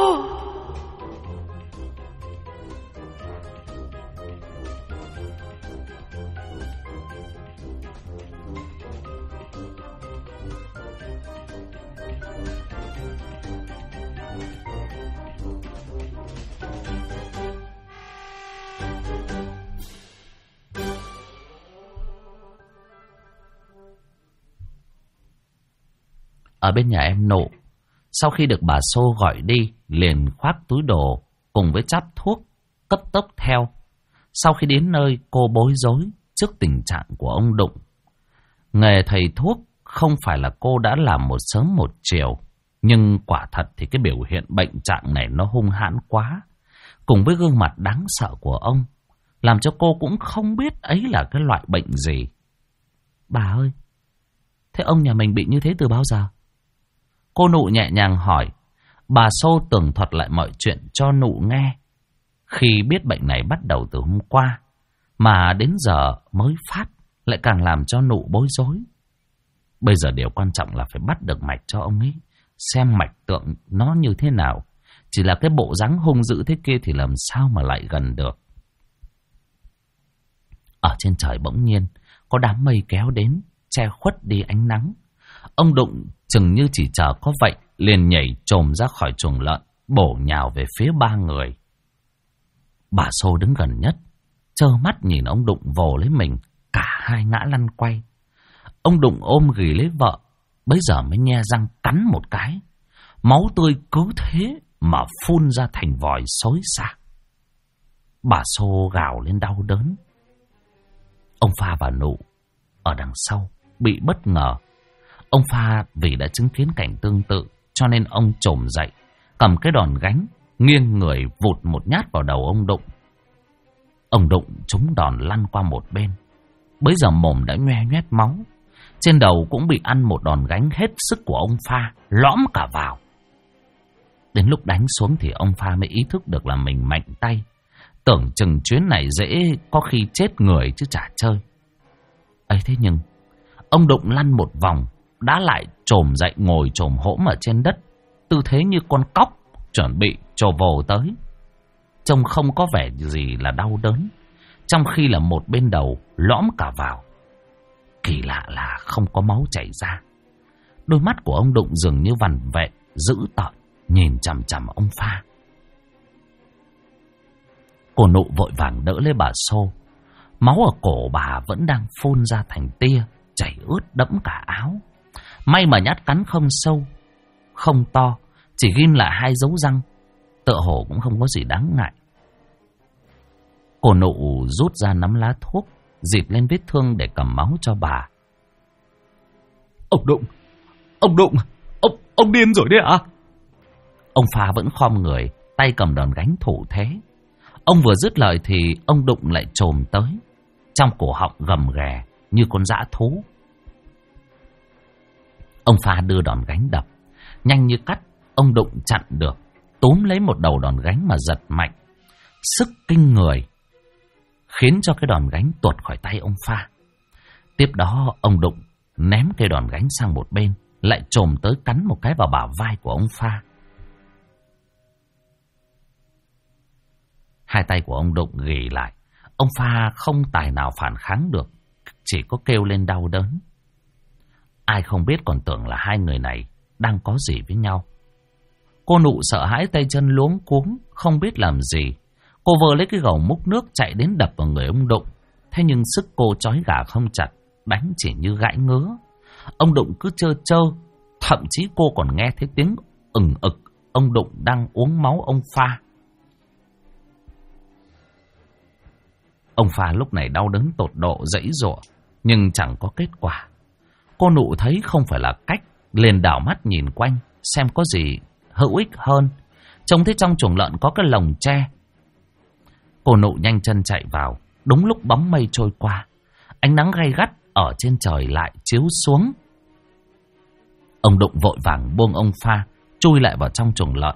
[SPEAKER 1] Ở bên nhà em Nụ, sau khi được bà Xô gọi đi, liền khoác túi đồ cùng với cháp thuốc, cấp tốc theo. Sau khi đến nơi, cô bối rối trước tình trạng của ông Đụng. Nghề thầy thuốc không phải là cô đã làm một sớm một chiều, nhưng quả thật thì cái biểu hiện bệnh trạng này nó hung hãn quá, cùng với gương mặt đáng sợ của ông, làm cho cô cũng không biết ấy là cái loại bệnh gì. Bà ơi, thế ông nhà mình bị như thế từ bao giờ? Cô Nụ nhẹ nhàng hỏi. Bà Xô tường thuật lại mọi chuyện cho Nụ nghe. Khi biết bệnh này bắt đầu từ hôm qua, mà đến giờ mới phát, lại càng làm cho Nụ bối rối. Bây giờ điều quan trọng là phải bắt được mạch cho ông ấy, xem mạch tượng nó như thế nào. Chỉ là cái bộ dáng hung dữ thế kia thì làm sao mà lại gần được. Ở trên trời bỗng nhiên có đám mây kéo đến, che khuất đi ánh nắng. Ông Đụng chừng như chỉ chờ có vậy, liền nhảy chồm ra khỏi chuồng lợn, bổ nhào về phía ba người. Bà Xô đứng gần nhất, trơ mắt nhìn ông Đụng vồ lấy mình, cả hai ngã lăn quay. Ông Đụng ôm ghì lấy vợ, bấy giờ mới nhe răng cắn một cái. Máu tươi cứ thế mà phun ra thành vòi xối xả. Bà Xô gào lên đau đớn. Ông Pha và Nụ ở đằng sau bị bất ngờ. Ông Pha vì đã chứng kiến cảnh tương tự, cho nên ông chồm dậy, cầm cái đòn gánh, nghiêng người vụt một nhát vào đầu ông Đụng. Ông Đụng trúng đòn lăn qua một bên, bấy giờ mồm đã nhoe nhoét máu. Trên đầu cũng bị ăn một đòn gánh hết sức của ông Pha, lõm cả vào. Đến lúc đánh xuống thì ông Pha mới ý thức được là mình mạnh tay, tưởng chừng chuyến này dễ có khi chết người chứ chả chơi. Ấy thế nhưng ông Đụng lăn một vòng, đã lại chồm dậy ngồi chồm hỗm ở trên đất, tư thế như con cóc chuẩn bị trồ vồ tới. Trông không có vẻ gì là đau đớn, trong khi là một bên đầu lõm cả vào. Kỳ lạ là không có máu chảy ra. Đôi mắt của ông Đụng dường như vằn vẹn, dữ tợn, nhìn chằm chằm ông Pha. Cô Nụ vội vàng đỡ lấy bà Xô. Máu ở cổ bà vẫn đang phun ra thành tia, chảy ướt đẫm cả áo. May mà nhát cắn không sâu, không to, chỉ ghim lại 2 dấu răng, tựa hồ cũng không có gì đáng ngại. Cô Nụ rút ra nắm lá thuốc, dịt lên vết thương để cầm máu cho bà.
[SPEAKER 3] Ông Đụng, ông điên rồi đấy ạ?
[SPEAKER 1] Ông Pha vẫn khom người, tay cầm đòn gánh thủ thế. Ông vừa dứt lời thì ông Đụng lại chồm tới, trong cổ họng gầm ghè như con dã thú. Ông Pha đưa đòn gánh đập, nhanh như cắt, ông Đụng chặn được, túm lấy một đầu đòn gánh mà giật mạnh. Sức kinh người khiến cho cái đòn gánh tuột khỏi tay ông Pha. Tiếp đó ông Đụng ném cây đòn gánh sang một bên, lại chồm tới cắn một cái vào bả vai của ông Pha. Hai tay của ông Đụng ghì lại, ông Pha không tài nào phản kháng được, chỉ có kêu lên đau đớn. Ai không biết còn tưởng là hai người này đang có gì với nhau. Cô Nụ sợ hãi, tay chân luống cuống, không biết làm gì. Cô vơ lấy cái gầu múc nước chạy đến đập vào người ông Đụng. Thế nhưng sức cô trói gà không chặt, đánh chỉ như gãi ngứa. Ông Đụng cứ trơ trơ, thậm chí cô còn nghe thấy tiếng ừng ực ông Đụng đang uống máu ông Pha. Ông Pha lúc này đau đớn tột độ, giãy giụa nhưng chẳng có kết quả. Cô Nụ thấy không phải là cách, liền đảo mắt nhìn quanh xem có gì hữu ích hơn. Trông thấy trong chuồng lợn có cái lồng tre. Cô Nụ nhanh chân chạy vào. Đúng lúc bóng mây trôi qua, ánh nắng gay gắt ở trên trời lại chiếu xuống. Ông Đụng vội vàng buông ông Pha, chui lại vào trong chuồng lợn.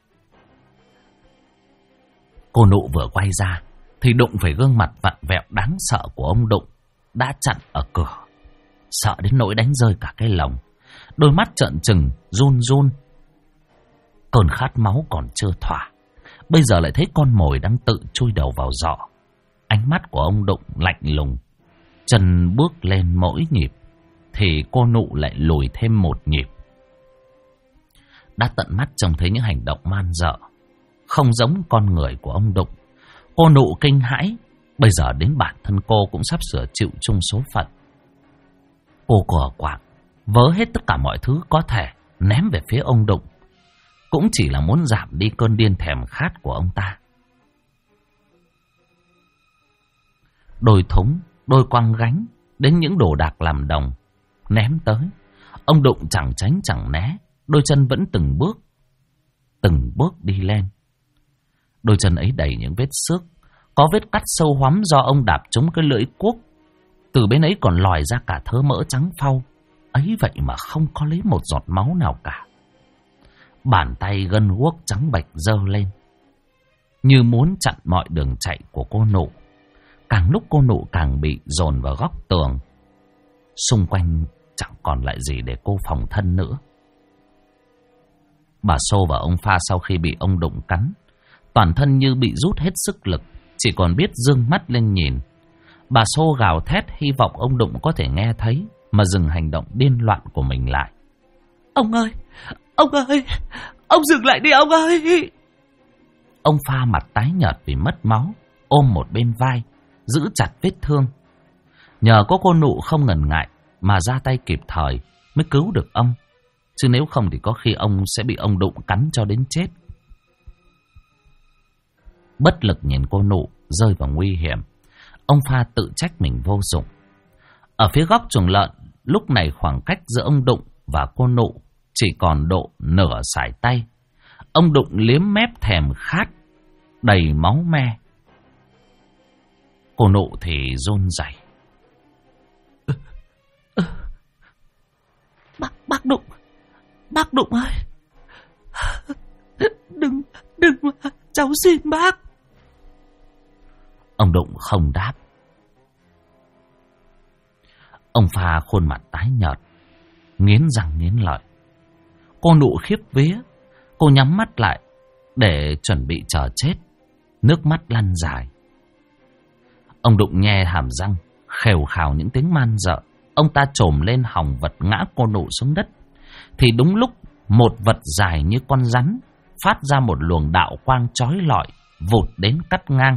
[SPEAKER 1] Cô Nụ vừa quay ra thì đụng phải gương mặt vặn vẹo đáng sợ của ông Đụng đã chặn ở cửa, sợ đến nỗi đánh rơi cả cái lồng. Đôi mắt trợn trừng, run run. Cơn khát máu còn chưa thỏa, bây giờ lại thấy con mồi đang tự chui đầu vào giỏ. Ánh mắt của ông Đụng lạnh lùng. Chân bước lên mỗi nhịp thì cô Nụ lại lùi thêm một nhịp. Đã tận mắt trông thấy những hành động man dợ, không giống con người của ông Đụng. Cô Nụ kinh hãi. Bây giờ đến bản thân cô cũng sắp sửa chịu chung số phận. Cô cò quạng vớ hết tất cả mọi thứ có thể ném về phía ông Đụng, cũng chỉ là muốn giảm đi cơn điên thèm khát của ông ta. Đôi thúng, đôi quăng gánh, đến những đồ đạc làm đồng ném tới. Ông Đụng chẳng tránh chẳng né, đôi chân vẫn từng bước đi lên. Đôi chân ấy đầy những vết xước, có vết cắt sâu hoắm do ông đạp trúng cái lưỡi cuốc. Từ bên ấy còn lòi ra cả thớ mỡ trắng phau. Ấy vậy mà không có lấy một giọt máu nào cả. Bàn tay gân guốc trắng bệch giơ lên, như muốn chặn mọi đường chạy của cô Nụ. Càng lúc cô Nụ càng bị dồn vào góc tường. Xung quanh chẳng còn lại gì để cô phòng thân nữa. Bà Xô và ông Pha sau khi bị ông Đụng cắn, toàn thân như bị rút hết sức lực, chỉ còn biết dương mắt lên nhìn. Bà Xô gào thét hy vọng ông Đụng có thể nghe thấy mà dừng hành động điên loạn của mình lại.
[SPEAKER 2] Ông ơi, ông dừng lại đi ông ơi.
[SPEAKER 1] Ông Pha mặt tái nhợt vì mất máu, ôm một bên vai, giữ chặt vết thương. Nhờ có cô Nụ không ngần ngại mà ra tay kịp thời mới cứu được ông, chứ nếu không thì có khi ông sẽ bị ông Đụng cắn cho đến chết. Bất lực nhìn cô Nụ rơi vào nguy hiểm, ông Pha tự trách mình vô dụng. Ở phía góc chuồng lợn, lúc này khoảng cách giữa ông Đụng và cô Nụ chỉ còn độ nửa sải tay. Ông Đụng liếm mép thèm khát, đầy máu me. Cô Nụ thì run rẩy.
[SPEAKER 2] Bác Đụng ơi, đừng mà, cháu xin bác.
[SPEAKER 1] Ông Đụng không đáp. Ông Pha khuôn mặt tái nhợt, nghiến răng nghiến lợi. Cô Nụ khiếp vía, cô nhắm mắt lại để chuẩn bị chờ chết, nước mắt lăn dài. Ông Đụng nhe hàm răng, khều khào những tiếng man dợ. Ông ta trồm lên hòng vật ngã cô Nụ xuống đất. Thì đúng lúc một vật dài như con rắn phát ra một luồng đạo quang chói lọi, vụt đến cắt ngang.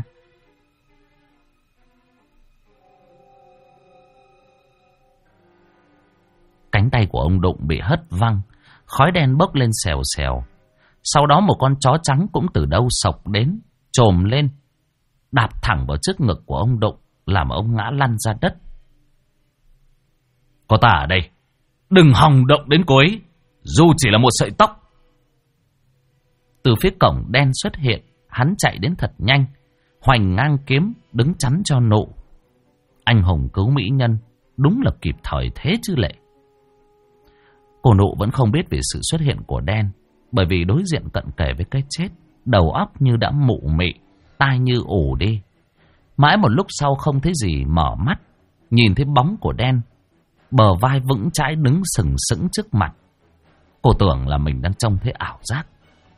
[SPEAKER 1] Cánh tay của ông Đụng bị hất văng, khói đen bốc lên xèo xèo. Sau đó một con chó trắng cũng từ đâu sộc đến, chồm lên, đạp thẳng vào trước ngực của ông Đụng, làm ông ngã lăn ra đất.
[SPEAKER 3] Có ta ở đây, đừng hòng động đến cô ấy, dù chỉ là một sợi tóc.
[SPEAKER 1] Từ phía cổng đen xuất hiện, hắn chạy đến thật nhanh, hoành ngang kiếm đứng chắn cho Nụ. Anh hùng cứu mỹ nhân, đúng là kịp thời thế chứ lệ. Cô Nụ vẫn không biết về sự xuất hiện của đen, bởi vì đối diện cận kề với cái chết, đầu óc như đã mụ mị, tai như ù đi. Mãi một lúc sau không thấy gì, mở mắt, nhìn thấy bóng của đen, bờ vai vững chãi đứng sừng sững trước mặt. Cô tưởng là mình đang trông thấy ảo giác.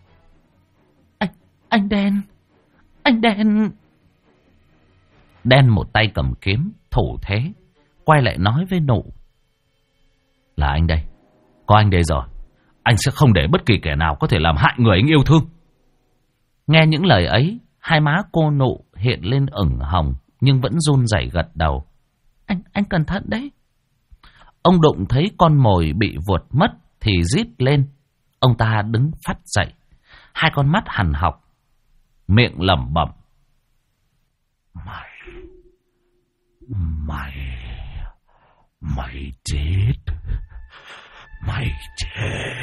[SPEAKER 2] Anh Đen, anh Đen.
[SPEAKER 1] Đen một tay cầm kiếm, thủ thế, quay lại nói với Nụ.
[SPEAKER 3] Là anh đây, có anh đây rồi, anh sẽ không để bất kỳ kẻ nào có thể làm hại người anh yêu thương.
[SPEAKER 1] Nghe những lời ấy, hai má cô Nụ hiện lên ửng hồng, nhưng vẫn run rẩy gật đầu.
[SPEAKER 2] Anh cẩn thận đấy.
[SPEAKER 1] Ông Đụng thấy con mồi bị vuột mất thì rít lên. Ông ta đứng phắt dậy, hai con mắt hằn học, miệng lẩm bẩm.
[SPEAKER 3] Mày chết. Mày chết.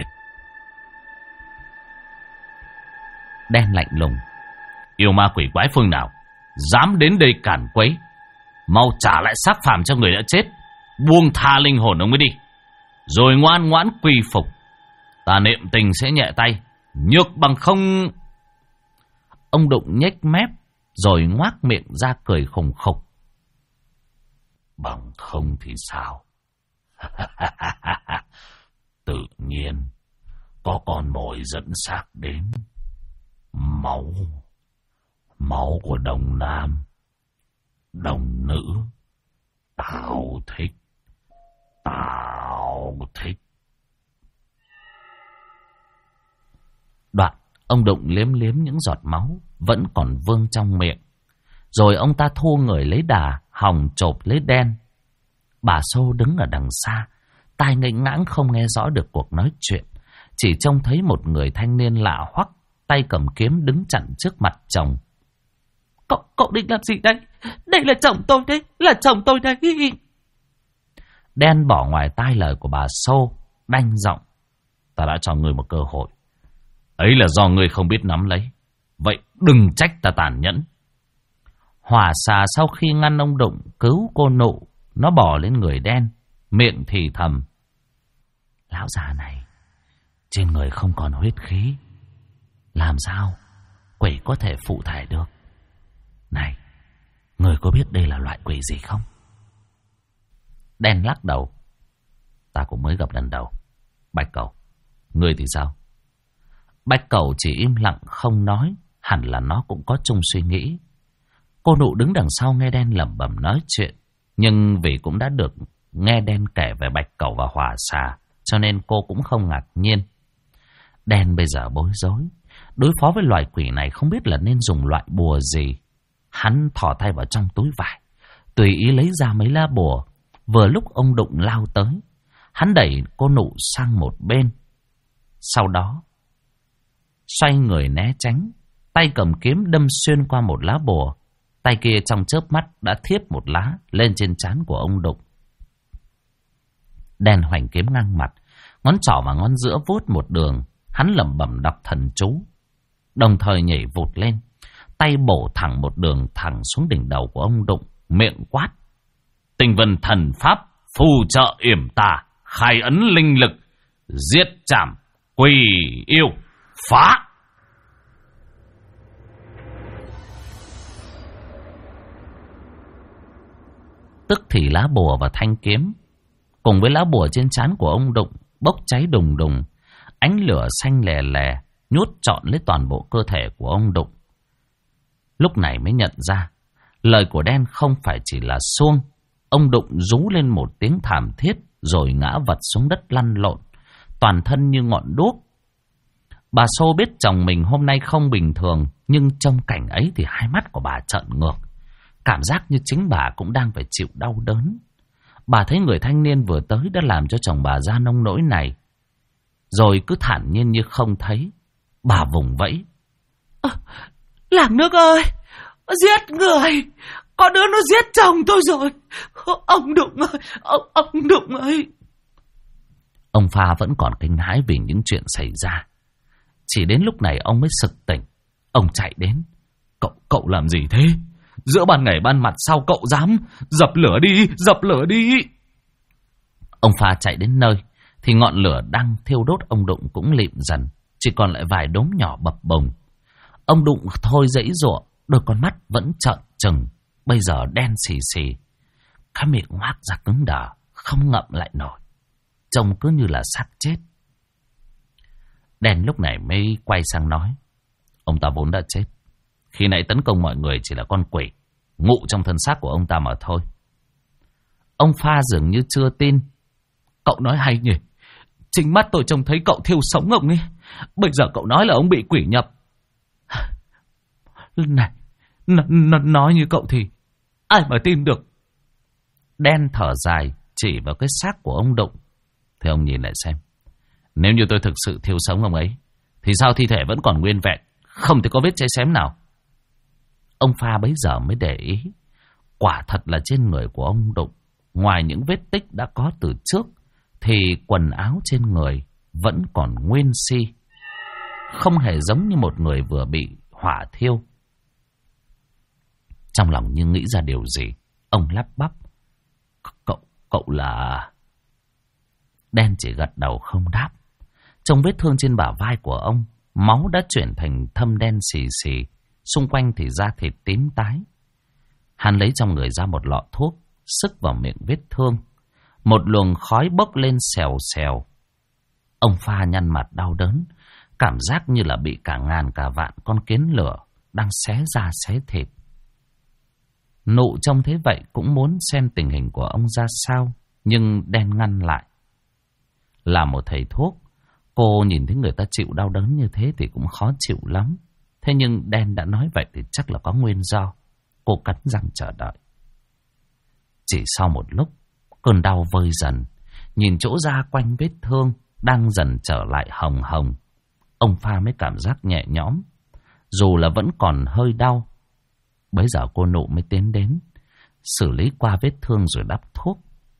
[SPEAKER 1] Đen lạnh lùng.
[SPEAKER 3] Yêu ma quỷ quái phương nào dám đến đây cản quấy, mau trả lại xác phàm cho người đã chết, buông tha linh hồn ông ấy đi, rồi ngoan ngoãn quy phục. Ta niệm tình sẽ nhẹ tay, nhược bằng không.
[SPEAKER 1] Ông Đụng nhếch mép, rồi ngoác miệng ra cười khùng khục.
[SPEAKER 3] Bằng không thì sao? Tự nhiên có con mồi dẫn xác đến. Máu của đồng nam, đồng nữ. Tao thích.
[SPEAKER 1] Đoạn ông Đụng liếm những giọt máu vẫn còn vương trong miệng. Rồi ông ta thu người lấy đà, hòng chộp lấy Đen. Bà Xô đứng ở đằng xa, tai nghênh ngãng không nghe rõ được cuộc nói chuyện, chỉ trông thấy một người thanh niên lạ hoắc, tay cầm kiếm đứng chặn trước mặt chồng.
[SPEAKER 2] Cậu định làm gì đây? Đây là chồng tôi đấy, là chồng tôi đấy.
[SPEAKER 1] Đen bỏ ngoài tai lời của bà Xô, đanh giọng.
[SPEAKER 3] Ta đã cho ngươi một cơ hội, ấy là do ngươi không biết nắm lấy, vậy đừng trách ta tàn nhẫn.
[SPEAKER 1] Hỏa xà sau khi ngăn ông Đụng cứu cô Nụ, nó bò lên người Đen, miệng thì thầm. Lão già này, trên người không còn huyết khí, làm sao quỷ có thể phụ thể được? Này, người có biết đây là loại quỷ gì không? Đen lắc đầu. Ta cũng mới gặp lần đầu. Bạch Cẩu, ngươi thì sao? Bạch Cẩu chỉ im lặng không nói, hẳn là nó cũng có chung suy nghĩ. Cô Nụ đứng đằng sau nghe Đen lẩm bẩm nói chuyện, nhưng vì cũng đã được nghe Đen kể về Bạch Cẩu và Hỏa xà, cho nên cô cũng không ngạc nhiên. Đen bây giờ bối rối, đối phó với loài quỷ này không biết là nên dùng loại bùa gì. Hắn thò tay vào trong túi vải, tùy ý lấy ra mấy lá bùa. Vừa lúc ông Đụng lao tới, hắn đẩy cô Nụ sang một bên. Sau đó xoay người né tránh, tay cầm kiếm đâm xuyên qua một lá bùa. Tay kia trong chớp mắt đã thiếp một lá lên trên trán của ông Đụng. Đen hoành kiếm ngang mặt, ngón trỏ và ngón giữa vuốt một đường. Hắn lẩm bẩm đọc thần chú, đồng thời nhảy vụt lên, tay bổ thẳng một đường thẳng xuống đỉnh đầu của ông Đụng, miệng quát.
[SPEAKER 3] Tinh vân thần pháp phù trợ yểm tà, khai ấn linh lực, giết chảm quỷ yêu phá.
[SPEAKER 1] Tức thì lá bùa và thanh kiếm cùng với lá bùa trên trán của ông Đụng bốc cháy đùng đùng, ánh lửa xanh lè lè nhốt trọn lấy toàn bộ cơ thể của ông Đụng. Lúc này mới nhận ra lời của Đen không phải chỉ là suông. Ông Đụng rú lên một tiếng thảm thiết rồi ngã vật xuống đất lăn lộn, toàn thân như ngọn đuốc. Bà Xô biết chồng mình hôm nay không bình thường, nhưng trong cảnh ấy thì hai mắt của bà trợn ngược. Cảm giác như chính bà cũng đang phải chịu đau đớn. Bà thấy người thanh niên vừa tới đã làm cho chồng bà ra nông nỗi này, rồi cứ thản nhiên như không thấy. Bà vùng vẫy.
[SPEAKER 2] Làng nước ơi, giết người, có đứa nó giết chồng tôi rồi. Ông Đụng ơi, ông Đụng ơi.
[SPEAKER 1] Ông Pha vẫn còn kinh hãi vì những chuyện xảy ra. Chỉ đến lúc này ông mới sực tỉnh. Ông chạy đến. Cậu làm gì thế? Giữa ban ngày ban mặt sao cậu dám? Dập lửa đi, dập lửa đi. Ông Pha chạy đến nơi thì ngọn lửa đang thiêu đốt ông Đụng cũng lịm dần, chỉ còn lại vài đốm nhỏ bập bùng. Ông Đụng thôi giãy giụa, đôi con mắt vẫn trợn trừng, bây giờ đen xì xì, cái miệng ngoác ra cứng đờ, không ngậm lại nổi, trông cứ như là xác chết. Đen lúc này mới quay sang nói: ông ta vốn đã chết, khi nãy tấn công mọi người chỉ là con quỷ ngụ trong thân xác của ông ta mà thôi. Ông Pha dường như chưa tin. Cậu nói hay nhỉ, chính mắt tôi trông thấy cậu thiêu sống ông ấy, bây giờ cậu nói là ông bị quỷ nhập. Này, nói như cậu thì ai mà tin được. Đen thở dài chỉ vào cái xác của ông Đụng. Thì ông nhìn lại xem, nếu như tôi thực sự thiêu sống ông ấy thì sao thi thể vẫn còn nguyên vẹn, không thể có vết cháy xém nào. Ông Pha bấy giờ mới để ý, quả thật là trên người của ông Đụng, ngoài những vết tích đã có từ trước, thì quần áo trên người vẫn còn nguyên si, không hề giống như một người vừa bị hỏa thiêu. Trong lòng như nghĩ ra điều gì, ông lắp bắp: Cậu là... Đen chỉ gật đầu không đáp. Trong vết thương trên bả vai của ông, máu đã chuyển thành thâm đen xì xì, xung quanh thì da thịt tím tái. Hắn lấy trong người ra một lọ thuốc, sức vào miệng vết thương. Một luồng khói bốc lên xèo xèo. Ông Pha nhăn mặt đau đớn, cảm giác như là bị cả ngàn cả vạn con kiến lửa đang xé da xé thịt. Nụ trông thế vậy cũng muốn xem tình hình của ông ra sao, nhưng Đen ngăn lại. Là một thầy thuốc, cô nhìn thấy người ta chịu đau đớn như thế thì cũng khó chịu lắm. Thế nhưng Đen đã nói vậy thì chắc là có nguyên do. Cô cắn răng chờ đợi. Chỉ sau một lúc, cơn đau vơi dần, nhìn chỗ da quanh vết thương đang dần trở lại hồng hồng, ông Pha mới cảm giác nhẹ nhõm, dù là vẫn còn hơi đau. Bấy giờ cô Nụ mới tiến đến, xử lý qua vết thương rồi đắp thuốc.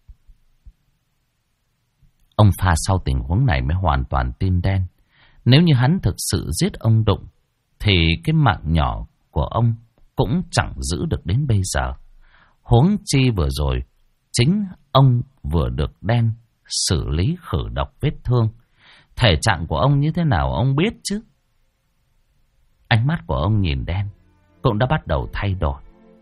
[SPEAKER 1] Ông Pha sau tình huống này mới hoàn toàn tin Đen. Nếu như hắn thực sự giết ông Đụng, thì cái mạng nhỏ của ông cũng chẳng giữ được đến bây giờ. Huống chi vừa rồi, chính ông vừa được Đen xử lý khử độc vết thương. Thể trạng của ông như thế nào ông biết chứ. Ánh mắt của ông nhìn Đen cũng đã bắt đầu thay đổi.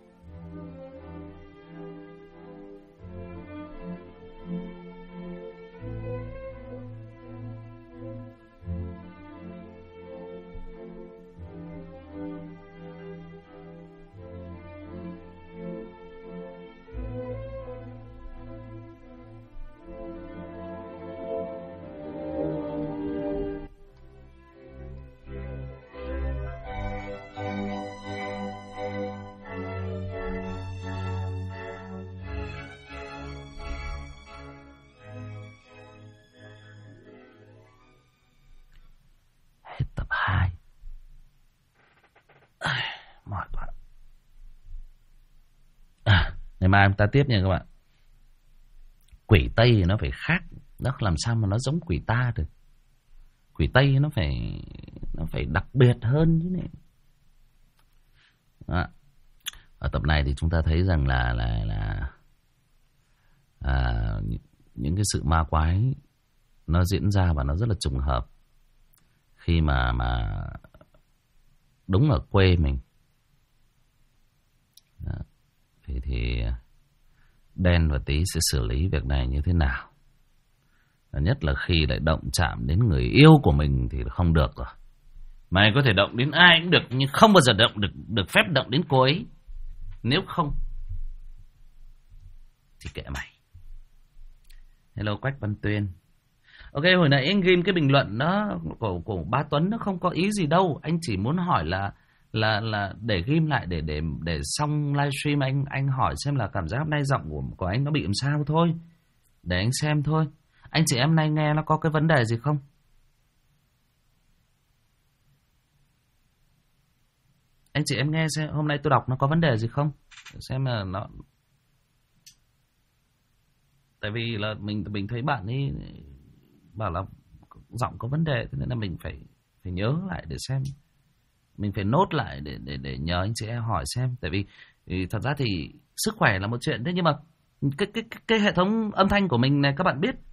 [SPEAKER 1] Tập 2. Mỏi quá. Ngày mai chúng ta tiếp nha các bạn. Quỷ Tây thì nó phải khác, nó làm sao mà nó giống quỷ ta được. Quỷ Tây nó phải đặc biệt hơn chứ này. Đó. Ở tập này thì chúng ta thấy rằng là những cái sự ma quái nó diễn ra và nó rất là trùng hợp. Khi mà đúng ở quê mình. Đó. Thì Đen và Tí sẽ xử lý việc này như thế nào? Và nhất là khi lại động chạm đến người yêu của mình thì không được rồi. Mày có thể động đến ai cũng được, nhưng không bao giờ được phép động đến cô ấy. Nếu không thì kệ mày. Hello Quách Văn Tuyên. Ok, hồi nãy anh ghim cái bình luận đó của bá Tuấn nó không có ý gì đâu. Anh chỉ muốn hỏi là để ghim lại để xong livestream anh hỏi xem là cảm giác hôm nay giọng của anh nó bị làm sao thôi. Để anh xem thôi. Anh chị em nay nghe nó có cái vấn đề gì không? Anh chị em nghe xem hôm nay tôi đọc nó có vấn đề gì không? Để xem là nó. Tại vì là mình thấy bạn ấy bảo là giọng có vấn đề, thế nên là mình phải nhớ lại để xem, mình phải nốt lại để nhờ anh chị em hỏi xem. Tại vì thật ra thì sức khỏe là một chuyện, thế nhưng mà cái hệ thống âm thanh của mình này các bạn biết,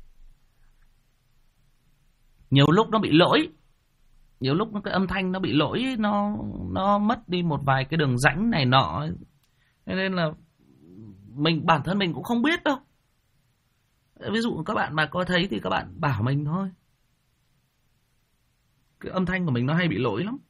[SPEAKER 1] nhiều lúc nó bị lỗi, nhiều lúc cái âm thanh nó bị lỗi, nó mất đi một vài cái đường rãnh này nọ, thế nên là bản thân mình cũng không biết đâu. Ví dụ các bạn mà có thấy thì các bạn bảo mình thôi. Cái âm thanh của mình nó hay bị lỗi lắm.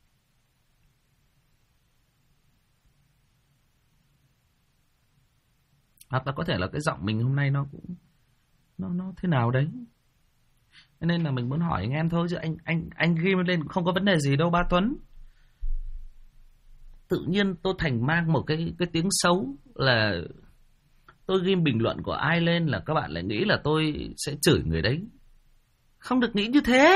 [SPEAKER 1] Hoặc là có thể là cái giọng mình hôm nay nó cũng nó thế nào đấy. Thế nên là mình muốn hỏi anh em thôi, chứ anh ghi lên cũng không có vấn đề gì đâu ba Tuấn. Tự nhiên tôi thành mang một cái tiếng xấu là tôi ghi bình luận của ai lên là các bạn lại nghĩ là tôi sẽ chửi người đấy. Không được nghĩ như thế.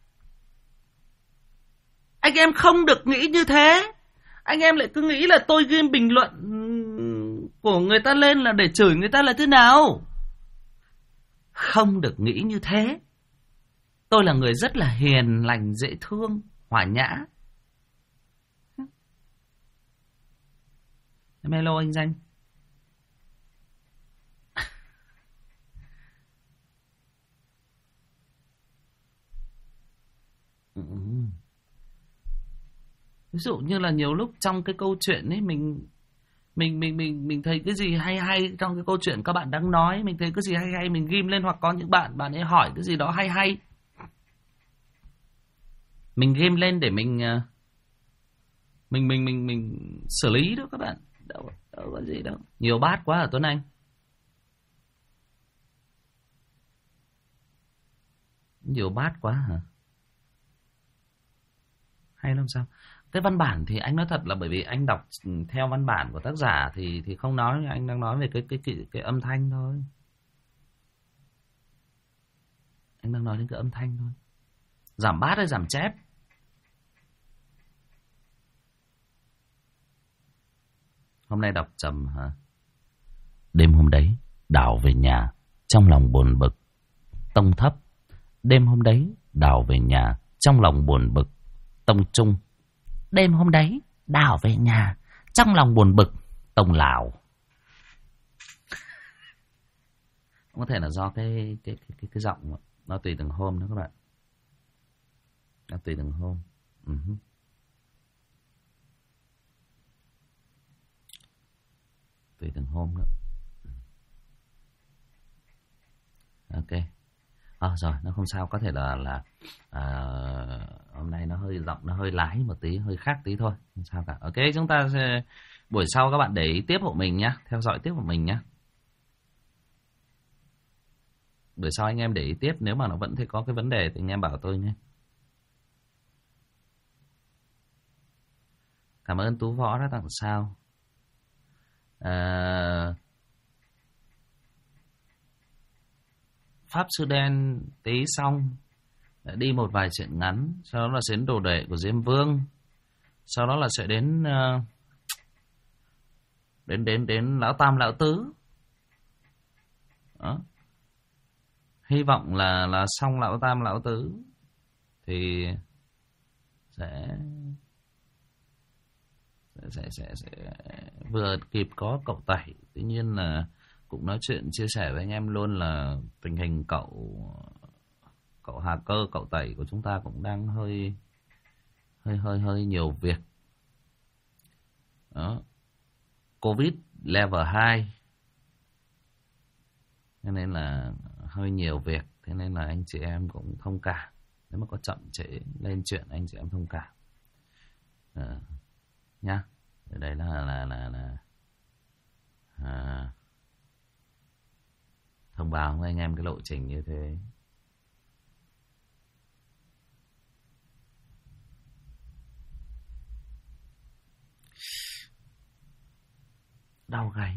[SPEAKER 1] Anh em không được nghĩ như thế. Anh em lại cứ nghĩ là tôi ghi bình luận của người ta lên là để chửi người ta là thế nào. Không được nghĩ như thế. Tôi là người rất là hiền lành, dễ thương, hòa nhã. Em hello anh Danh. Ví dụ như là nhiều lúc trong cái câu chuyện ấy mình thấy cái gì hay hay trong cái câu chuyện các bạn đang nói, mình thấy cái gì hay hay mình ghim lên, hoặc có những bạn ấy hỏi cái gì đó hay hay, mình ghim lên để mình xử lý đó các bạn. Đâu có gì đâu. Nhiều bát quá hả Tuấn Anh? Nhiều bát quá hả? Hay lắm sao? Cái văn bản thì anh nói thật là bởi vì anh đọc theo văn bản của tác giả thì không nói, anh đang nói về cái âm thanh thôi. Anh đang nói đến cái âm thanh thôi. Giảm bát hay giảm chép? Hôm nay đọc trầm hả? Đêm hôm đấy Đào về nhà trong lòng buồn bực. Tông thấp. Đêm hôm đấy Đào về nhà trong lòng buồn bực. Tông trung. Đêm hôm đấy Đào về nhà trong lòng buồn bực. Tông Lào. Có thể là do cái giọng nó tùy từng hôm đó các bạn. Nó tùy từng hôm. Tùy từng hôm nữa. Ok. Rồi, nó không sao, có thể là hôm nay nó hơi giọng nó hơi lái một tí, hơi khác tí thôi, không sao cả. Ok, chúng ta sẽ buổi sau các bạn để ý tiếp hộ mình nhá, theo dõi tiếp hộ mình nhá. Buổi sau anh em để ý tiếp, nếu mà nó vẫn thấy có cái vấn đề thì anh em bảo tôi nhé. Cảm ơn Tú Võ đã tặng sao. Pháp Sư Đen tí xong đi một vài chuyện ngắn, sau đó là đến đồ đệ của Diêm Vương, sau đó là sẽ đến đến Lão Tam Lão Tứ đó. Hy vọng là xong Lão Tam Lão Tứ thì sẽ vừa kịp có cậu Tẩy. Tuy nhiên là cũng nói chuyện chia sẻ với anh em luôn là tình hình cậu Hà Cơ, cậu Tẩy của chúng ta cũng đang hơi nhiều việc đó. Covid level 2 nên là hơi nhiều việc, thế nên là anh chị em cũng thông cảm nếu mà có chậm trễ lên chuyện, anh chị em thông cảm nhá. Đây là thông báo với anh em cái lộ trình như thế. đau gáy.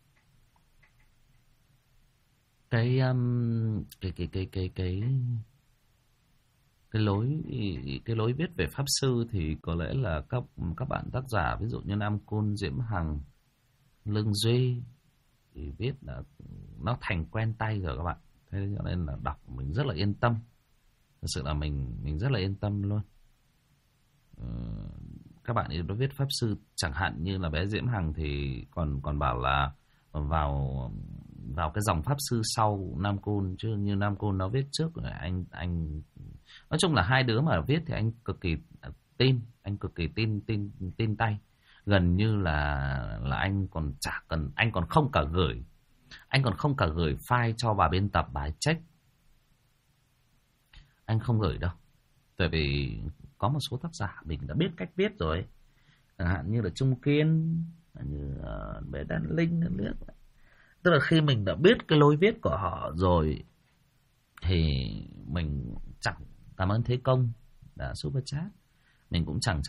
[SPEAKER 1] Cái lối viết về pháp sư thì có lẽ là các bạn tác giả ví dụ như Nam Côn, Diễm Hằng, Lương Duy thì viết là nó thành quen tay rồi các bạn. Thế cho nên là đọc mình rất là yên tâm. Thật sự là mình rất là yên tâm luôn. Các bạn ấy viết pháp sư, chẳng hạn như là bé Diễm Hằng thì còn bảo là vào cái dòng pháp sư sau Nam Côn, chứ như Nam Côn nó viết trước rồi anh nói chung là hai đứa mà viết thì anh cực kỳ tin tay, gần như là anh còn chả cần, anh còn không cả gửi file cho bà biên tập, bà ấy check, anh không gửi đâu, tại vì có một số tác giả mình đã biết cách viết rồi, chẳng hạn như là Trung Kiên, như bé Đan Linh nữa. Tức là khi mình đã biết cái lối viết của họ rồi thì mình chẳng cảm ơn Thế Công đã super chat, mình cũng chẳng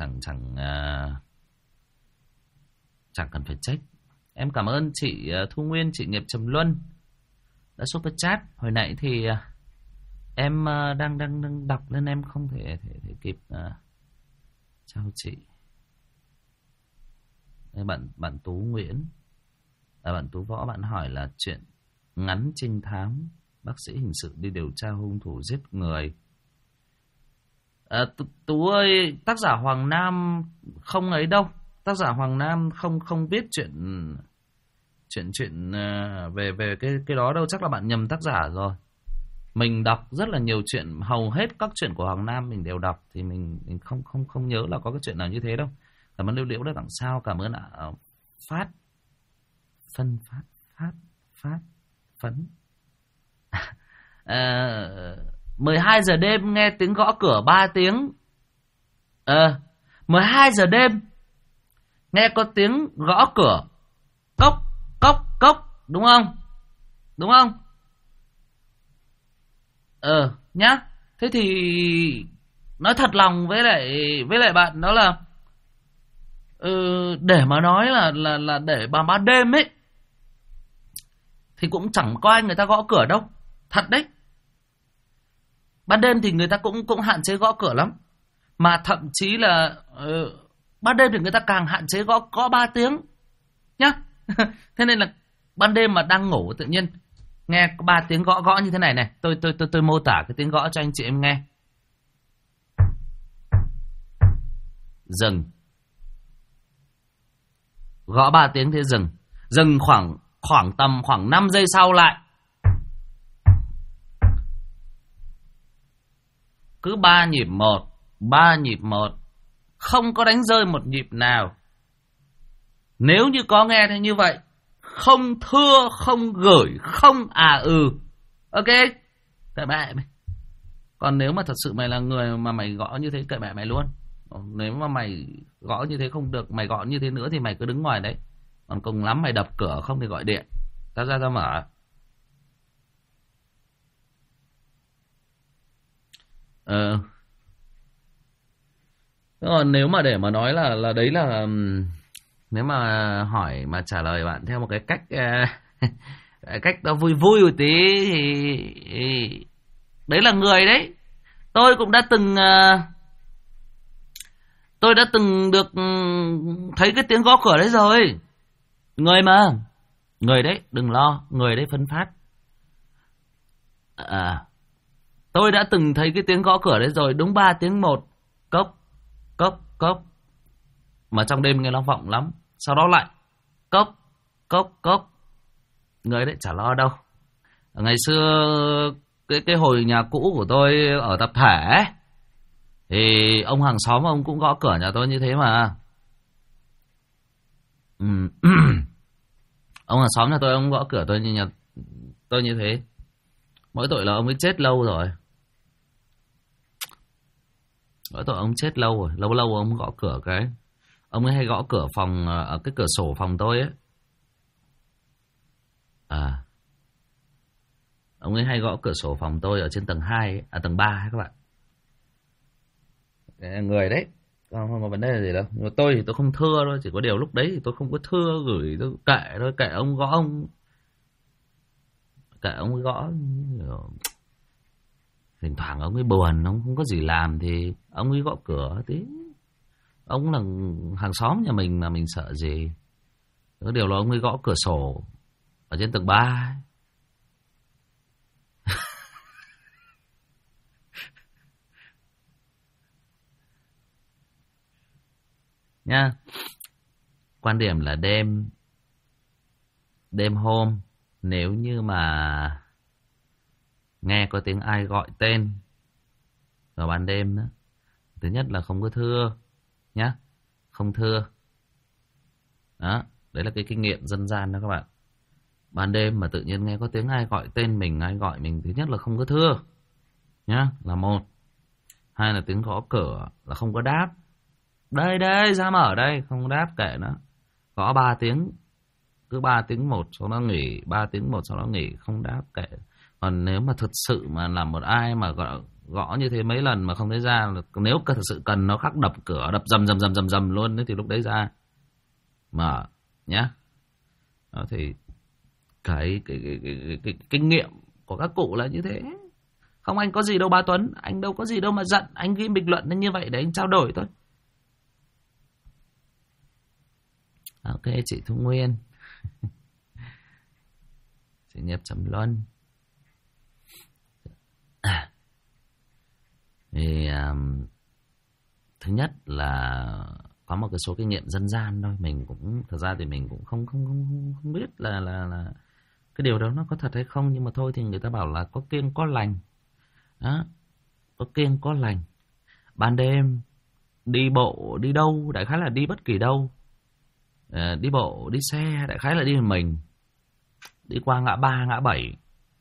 [SPEAKER 1] cần phải check. Em cảm ơn chị Thu Nguyên, chị Nghiệp Trầm Luân đã super chat. Hồi nãy thì em đang đọc lên em không thể kịp chào chị. Bạn Tú Nguyễn, bạn Tú Võ, bạn hỏi là chuyện ngắn trinh thám, bác sĩ hình sự đi điều tra hung thủ giết người. Tú ơi, tác giả Hoàng Nam không ấy đâu, tác giả Hoàng Nam không viết chuyện về cái đó đâu, chắc là bạn nhầm tác giả rồi. Mình đọc rất là nhiều chuyện, hầu hết các chuyện của Hoàng Nam mình đều đọc, thì mình không nhớ là có cái chuyện nào như thế đâu. Cảm ơn Liễu Liễu đã tặng sao, cảm ơn Phát Phấn. 12 giờ đêm nghe tiếng gõ cửa 3 tiếng. 12 giờ đêm nghe có tiếng gõ cửa cốc cốc cốc, đúng không? Đúng không? Nhá. Thế thì nói thật lòng với lại bạn đó là để mà nói là để bà ban đêm ấy thì cũng chẳng có ai người ta gõ cửa đâu, thật đấy. Ban đêm thì người ta cũng hạn chế gõ cửa lắm, mà thậm chí là ban đêm thì người ta càng hạn chế gõ 3 tiếng nhá. Thế nên là ban đêm mà đang ngủ tự nhiên nghe có 3 tiếng gõ như thế này này, tôi mô tả cái tiếng gõ cho anh chị em nghe. Dừng. Gõ 3 tiếng thế dừng. Dừng khoảng 5 giây sau lại. Cứ 3 nhịp một, không có đánh rơi một nhịp nào. Nếu như có nghe thế như vậy, không thưa, không gửi, không ok, kệ mẹ mày. Còn nếu mà thật sự mày là người mà mày gõ như thế, kệ mẹ mày luôn. Nếu mà mày gõ như thế không được, mày gõ như thế nữa thì mày cứ đứng ngoài đấy. Còn cùng lắm mày đập cửa, không thì gọi điện, tao ra tao mở. Còn nếu mà để mà nói là đấy là, nếu mà hỏi mà trả lời bạn theo một cái cách cách nó vui vui một tí thì đấy là người đấy. Tôi cũng đã từng được thấy cái tiếng gõ cửa đấy rồi. Người mà, người đấy, đừng lo, người đấy phấn phát. Tôi đã từng thấy cái tiếng gõ cửa đấy rồi, đúng 3 tiếng một, cốc cốc cốc, mà trong đêm nghe nó vọng lắm. Sau đó lại cốc cốc cốc. Người đấy chả lo đâu. Ngày xưa cái hồi nhà cũ của tôi ở tập thể ấy, thì ông hàng xóm ông cũng gõ cửa nhà tôi như thế mà. Ông hàng xóm nhà tôi, ông gõ cửa tôi như thế. Mỗi tội là ông ấy chết lâu rồi. Mỗi tội ông chết lâu rồi. Lâu ông gõ cửa cái. Ông ấy hay gõ cửa phòng, ở cái cửa sổ phòng tôi ấy. Ông ấy hay gõ cửa sổ phòng tôi ở trên tầng 2 ấy, tầng 3 ấy các bạn. Người đấy Không có vấn đề gì đâu. Nhưng mà tôi thì tôi không thưa thôi, chỉ có điều lúc đấy thì tôi không có thưa gửi, tôi kệ thôi, kệ ông gõ ông. Kệ ông ấy gõ. Thỉnh thoảng ông ấy buồn, ông không có gì làm thì ông ấy gõ cửa tí. Ông là hàng xóm nhà mình mà mình sợ gì. Có điều là ông ấy gõ cửa sổ ở trên tầng 3. Nha. Quan điểm là đêm hôm nếu như mà nghe có tiếng ai gọi tên vào ban đêm đó, thứ nhất là không có thưa nhá, không thưa. Đó, đấy là cái kinh nghiệm dân gian đó các bạn. Ban đêm mà tự nhiên nghe có tiếng ai gọi tên mình, ai gọi mình, thứ nhất là không có thưa nhá, là một. Hai là tiếng gõ cửa là không có đáp. Đây đây, ra mở đây, không đáp kệ nó. Gõ 3 tiếng, cứ 3 tiếng một, sau đó nghỉ, 3 tiếng một, sau đó nghỉ, không đáp kệ. Còn nếu mà thực sự mà là một ai mà gõ như thế mấy lần mà không thấy ra, nếu thật sự cần nó khắc đập cửa, đập dầm luôn thì lúc đấy ra mở nhá. Đó thì cái kinh nghiệm của các cụ là như thế. Không, anh có gì đâu ba Tuấn, anh đâu có gì đâu mà giận, anh ghi bình luận như vậy để anh trao đổi thôi. Ok, chị Thu Nguyên. Chị Nhật Trầm Luân. Thì thứ nhất là có một cái số kinh nghiệm dân gian thôi, mình cũng thật ra thì mình cũng không biết là cái điều đó nó có thật hay không, nhưng mà thôi thì người ta bảo là có kiêng có lành. Đó, có kiêng có lành. Ban đêm đi bộ đi đâu, đại khái là đi bất kỳ đâu, đi bộ đi xe, đại khái là đi một mình, đi qua ngã 3 ngã 7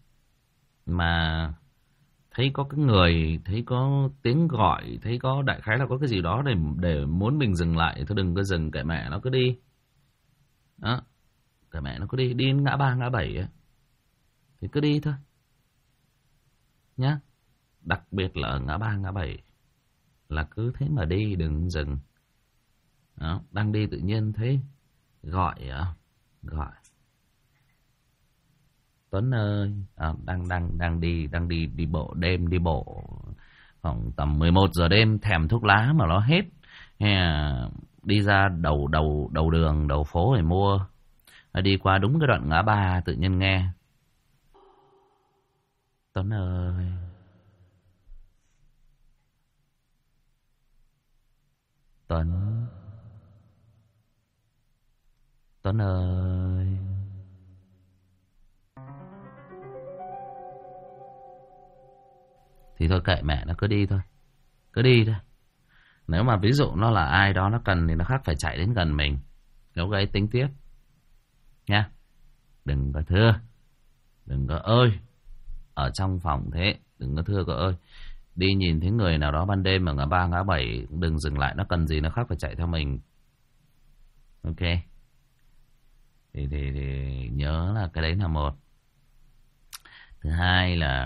[SPEAKER 1] mà thấy có cái người, thấy có tiếng gọi, thấy có đại khái là có cái gì đó để muốn mình dừng lại, thôi đừng có dừng, kệ mẹ nó cứ đi. Đó, kệ mẹ nó cứ đi, đi ngã 3 ngã 7 ấy, thì cứ đi thôi nhá. Đặc biệt là ở ngã 3 ngã 7 là cứ thế mà đi, đừng dừng. Đó, đang đi tự nhiên thấy gọi Tuấn ơi, đang đi bộ đêm, đi bộ khoảng tầm 11 giờ đêm, thèm thuốc lá mà nó hết, đi ra đầu đường, đầu phố để mua, đi qua đúng cái đoạn ngã 3 tự nhiên nghe Tuấn ơi, Tuấn ơi. Thì thôi kệ mẹ nó, cứ đi thôi. Cứ đi thôi. Nếu mà ví dụ nó là ai đó nó cần thì nó khác phải chạy đến gần mình. Nếu gây tính tiếp nha. Đừng có thưa, đừng có ơi. Ở trong phòng thế, đừng có thưa có ơi. Đi nhìn thấy người nào đó ban đêm ở ngã 3 ngã 7, đừng dừng lại, nó cần gì nó khác phải chạy theo mình. Ok. Thì nhớ là cái đấy là một. Thứ hai là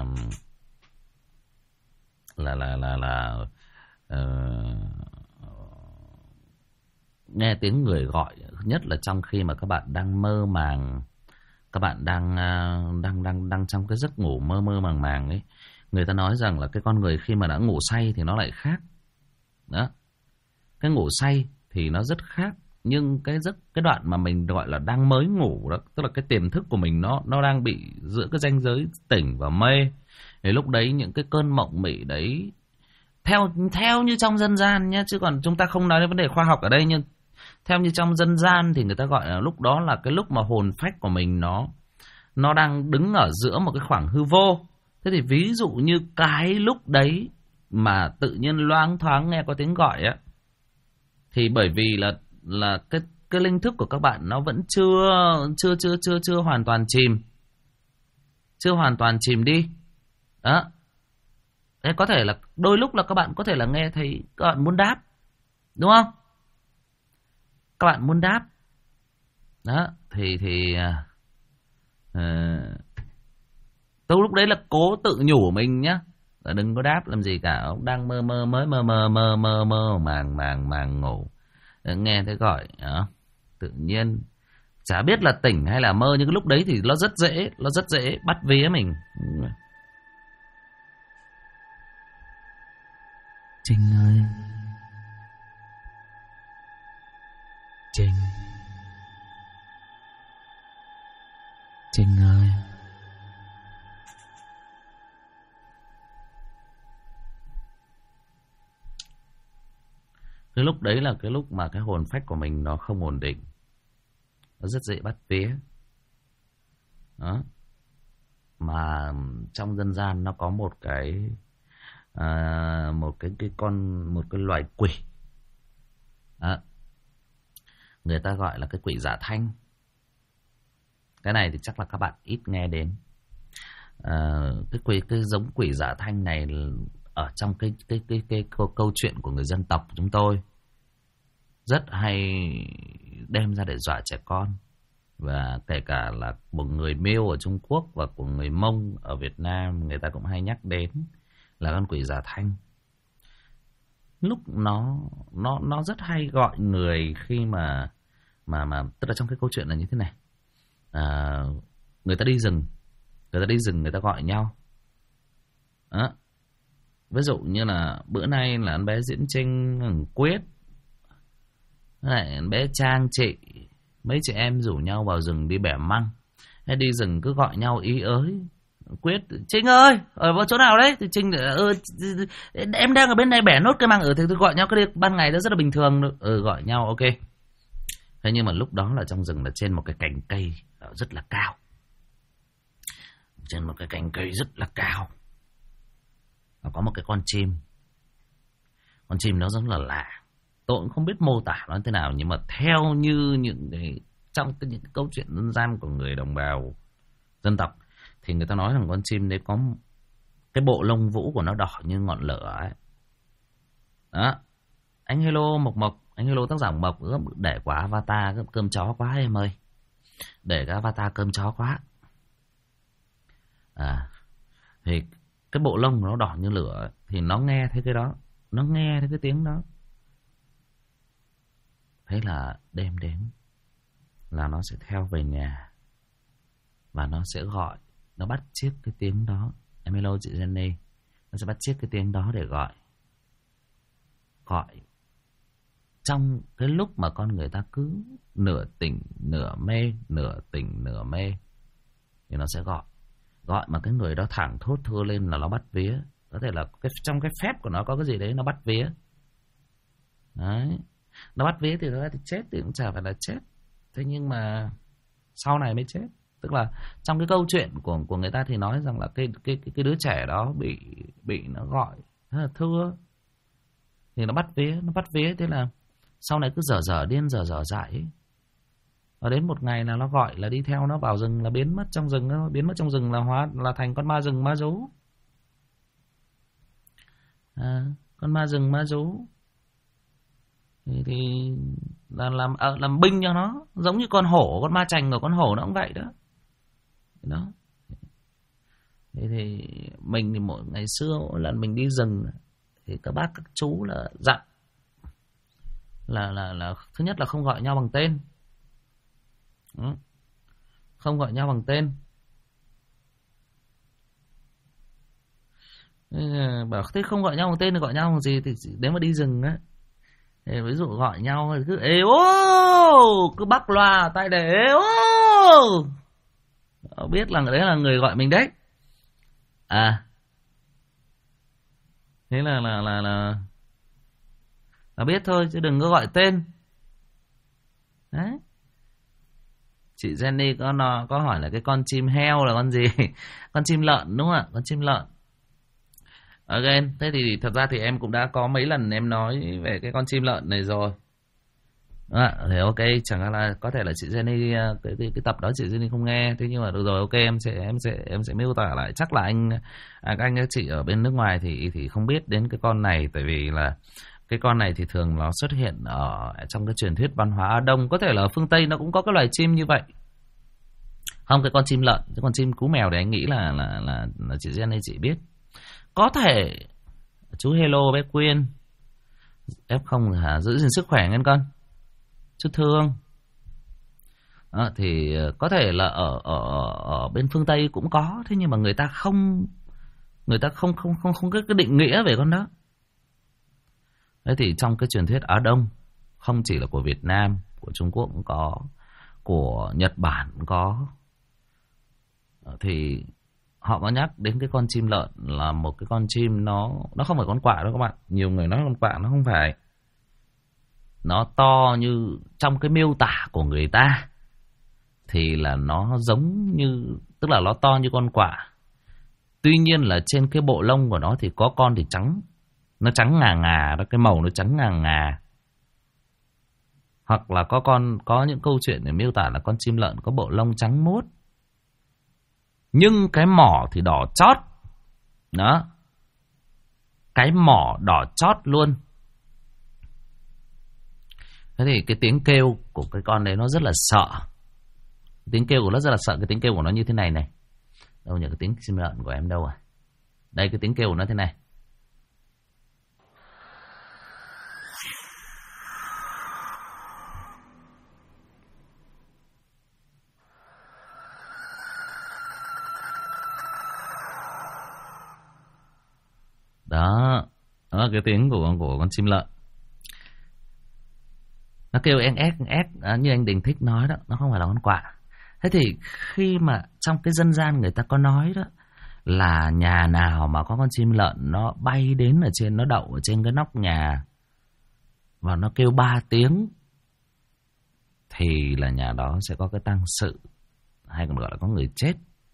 [SPEAKER 1] nghe tiếng người gọi, nhất là trong khi mà các bạn đang mơ màng, các bạn đang trong cái giấc ngủ mơ màng ấy. Người ta nói rằng là cái con người khi mà đã ngủ say thì nó lại khác. Đó. Cái ngủ say thì nó rất khác, nhưng cái đoạn mà mình gọi là đang mới ngủ đó, tức là cái tiềm thức của mình nó đang bị giữa cái ranh giới tỉnh và mê. Thì lúc đấy những cái cơn mộng mị đấy, theo như trong dân gian nhá, chứ còn chúng ta không nói đến vấn đề khoa học ở đây, nhưng theo như trong dân gian thì người ta gọi là lúc đó là cái lúc mà hồn phách của mình nó đang đứng ở giữa một cái khoảng hư vô. Thế thì ví dụ như cái lúc đấy mà tự nhiên loáng thoáng nghe có tiếng gọi á, thì bởi vì là cái linh thức của các bạn nó vẫn chưa hoàn toàn chìm, chưa hoàn toàn chìm đi. Đó. Thế có thể là đôi lúc là các bạn có thể là nghe thấy các bạn muốn đáp, đúng không? Các bạn muốn đáp. Đó, thì tôi lúc đấy là cố tự nhủ mình nhá, Đừng có đáp làm gì cả. Ông đang mơ màng ngủ. Nghe thấy gọi tự nhiên chả biết là tỉnh hay là mơ, nhưng cái lúc đấy thì nó rất dễ bắt vía mình.
[SPEAKER 2] Trinh ơi, Trinh ơi.
[SPEAKER 1] Cái lúc đấy là cái lúc mà cái hồn phách của mình nó không ổn định, nó rất dễ bắt vía. Đó. Mà trong dân gian nó có một cái một cái loài quỷ. Đó. Người ta gọi là cái quỷ dạ thanh. Cái này thì chắc là các bạn ít nghe đến. Cái giống quỷ dạ thanh này ở trong cái câu chuyện của người dân tộc chúng tôi rất hay đem ra để dọa trẻ con, và kể cả là một người Miêu ở Trung Quốc và của người Mông ở Việt Nam, người ta cũng hay nhắc đến là con quỷ dạ thanh. Lúc nó rất hay gọi người khi mà tức là trong cái câu chuyện là như thế này. Người ta đi rừng người ta gọi nhau. Đó. Ví dụ như là bữa nay là anh bé Diễn Trinh, thằng Quyết, lại anh bé Trang, chị, mấy chị em rủ nhau vào rừng đi bẻ măng. Hay đi rừng cứ gọi nhau ý ới. Quyết, Trinh ơi, ở chỗ nào đấy? Thì Trinh, em đang ở bên này bẻ nốt cây măng. Thì tôi gọi nhau cái ban ngày đó rất là bình thường. Gọi nhau, ok. Thế nhưng mà lúc đó là trong rừng là trên một cái cành cây rất là cao. Trên một cái cành cây rất là cao, và có một cái con chim. Con chim nó rất là lạ. Tôi cũng không biết mô tả nó thế nào, nhưng mà theo như những cái những cái câu chuyện dân gian của người đồng bào dân tộc thì người ta nói rằng con chim đấy có cái bộ lông vũ của nó đỏ như ngọn lửa ấy. Đó. Anh hello Mộc, anh hello tác giả Mộc, để quá avatar cơm chó quá em ơi. Để cái avatar cơm chó quá. Thì cái bộ lông của nó đỏ như lửa ấy, thì nó nghe thấy cái đó, nó nghe thấy cái tiếng đó. Thế là đêm đến là nó sẽ theo về nhà và nó sẽ gọi, nó bắt chiếc cái tiếng đó. Em hello chị Jenny. Nó sẽ bắt chiếc cái tiếng đó để gọi trong cái lúc mà con người ta cứ nửa tỉnh nửa mê, nửa tỉnh nửa mê, thì nó sẽ gọi mà cái người đó thẳng thốt thưa lên là nó bắt vía. Có thể là trong cái phép của nó có cái gì đấy nó bắt vía. Đấy. Nó bắt vía thì nó thì chết thì cũng chả phải là chết. Thế nhưng mà sau này mới chết. Tức là trong cái câu chuyện của người ta thì nói rằng là cái đứa trẻ đó bị nó gọi rất là thưa, thì nó bắt vía. Thế là sau này cứ dở điên dở dại ấy. Và đến một ngày là nó gọi là đi theo nó vào rừng, là biến mất trong rừng, là thành con ma rừng ma rú. Con ma rừng ma rú thì là làm binh cho nó, giống như con hổ, con ma chành của con hổ nó cũng vậy đó. Thì mình thì mỗi ngày xưa lần mình đi rừng thì các bác các chú là dặn là thứ nhất là không gọi nhau bằng tên. Không gọi nhau bằng tên. Bảo thế không gọi nhau bằng tên thì gọi nhau bằng gì? Thì nếu mà đi rừng á, ví dụ gọi nhau cứ ê ô, cứ bắc loa tay để ê ô, biết là đấy là người gọi mình đấy. Thế là biết thôi, chứ đừng có gọi tên. Đấy. Chị Jenny có hỏi là cái con chim heo là con gì? Con chim lợn đúng không ạ? Con chim lợn. Again, thế thì thật ra thì em cũng đã có mấy lần em nói về cái con chim lợn này rồi. Thế ok, chẳng hạn là có thể là chị Jenny cái tập đó chị Jenny không nghe, thế nhưng mà được rồi, ok, em sẽ miêu tả lại. Chắc là anh chị ở bên nước ngoài thì không biết đến cái con này, tại vì là cái con này thì thường nó xuất hiện ở trong cái truyền thuyết văn hóa Á Đông. Có thể là ở phương Tây nó cũng có cái loài chim như vậy. Không, cái con chim lợn, cái con chim cú mèo đấy anh nghĩ là chị Jenny chị biết. có thể chú hello bé Quyên. F0 hả? Giữ gìn sức khỏe nghe con. Chú thương. Thì có thể là ở bên phương Tây cũng có, thế nhưng mà người ta không có cái định nghĩa về con đó. Thế thì trong cái truyền thuyết Á Đông, không chỉ là của Việt Nam, của Trung Quốc cũng có, của Nhật Bản cũng có, thì họ có nhắc đến cái con chim lợn là một cái con chim nó không phải con quạ đâu các bạn. Nhiều người nói con quạ, nó không phải. Nó to như trong cái miêu tả của người ta thì là nó giống như, tức là nó to như con quạ. Tuy nhiên là trên cái bộ lông của nó thì có con thì trắng, nó trắng ngà ngà đó, cái màu nó trắng ngà ngà. Hoặc là có những câu chuyện để miêu tả là con chim lợn có bộ lông trắng muốt, nhưng cái mỏ thì đỏ chót. Đó, cái mỏ đỏ chót luôn. Thế thì cái tiếng kêu của cái con đấy nó rất là sợ. Tiếng kêu của nó rất là sợ. Cái tiếng kêu của nó như thế này này. Đâu nhỉ, cái tiếng chim lợn của em đâu à? Đây, cái tiếng kêu của nó thế này. Đó là cái tiếng của con chim lợn. Nó kêu en ét như anh Đình Thích nói đó, nó không phải là con quạ. Thế thì khi mà trong cái dân gian người ta có nói đó là nhà nào mà có con chim lợn nó bay đến ở trên, nó đậu ở trên cái nóc nhà và nó kêu 3 tiếng thì là nhà đó sẽ có cái tang sự, hay còn gọi là có người chết.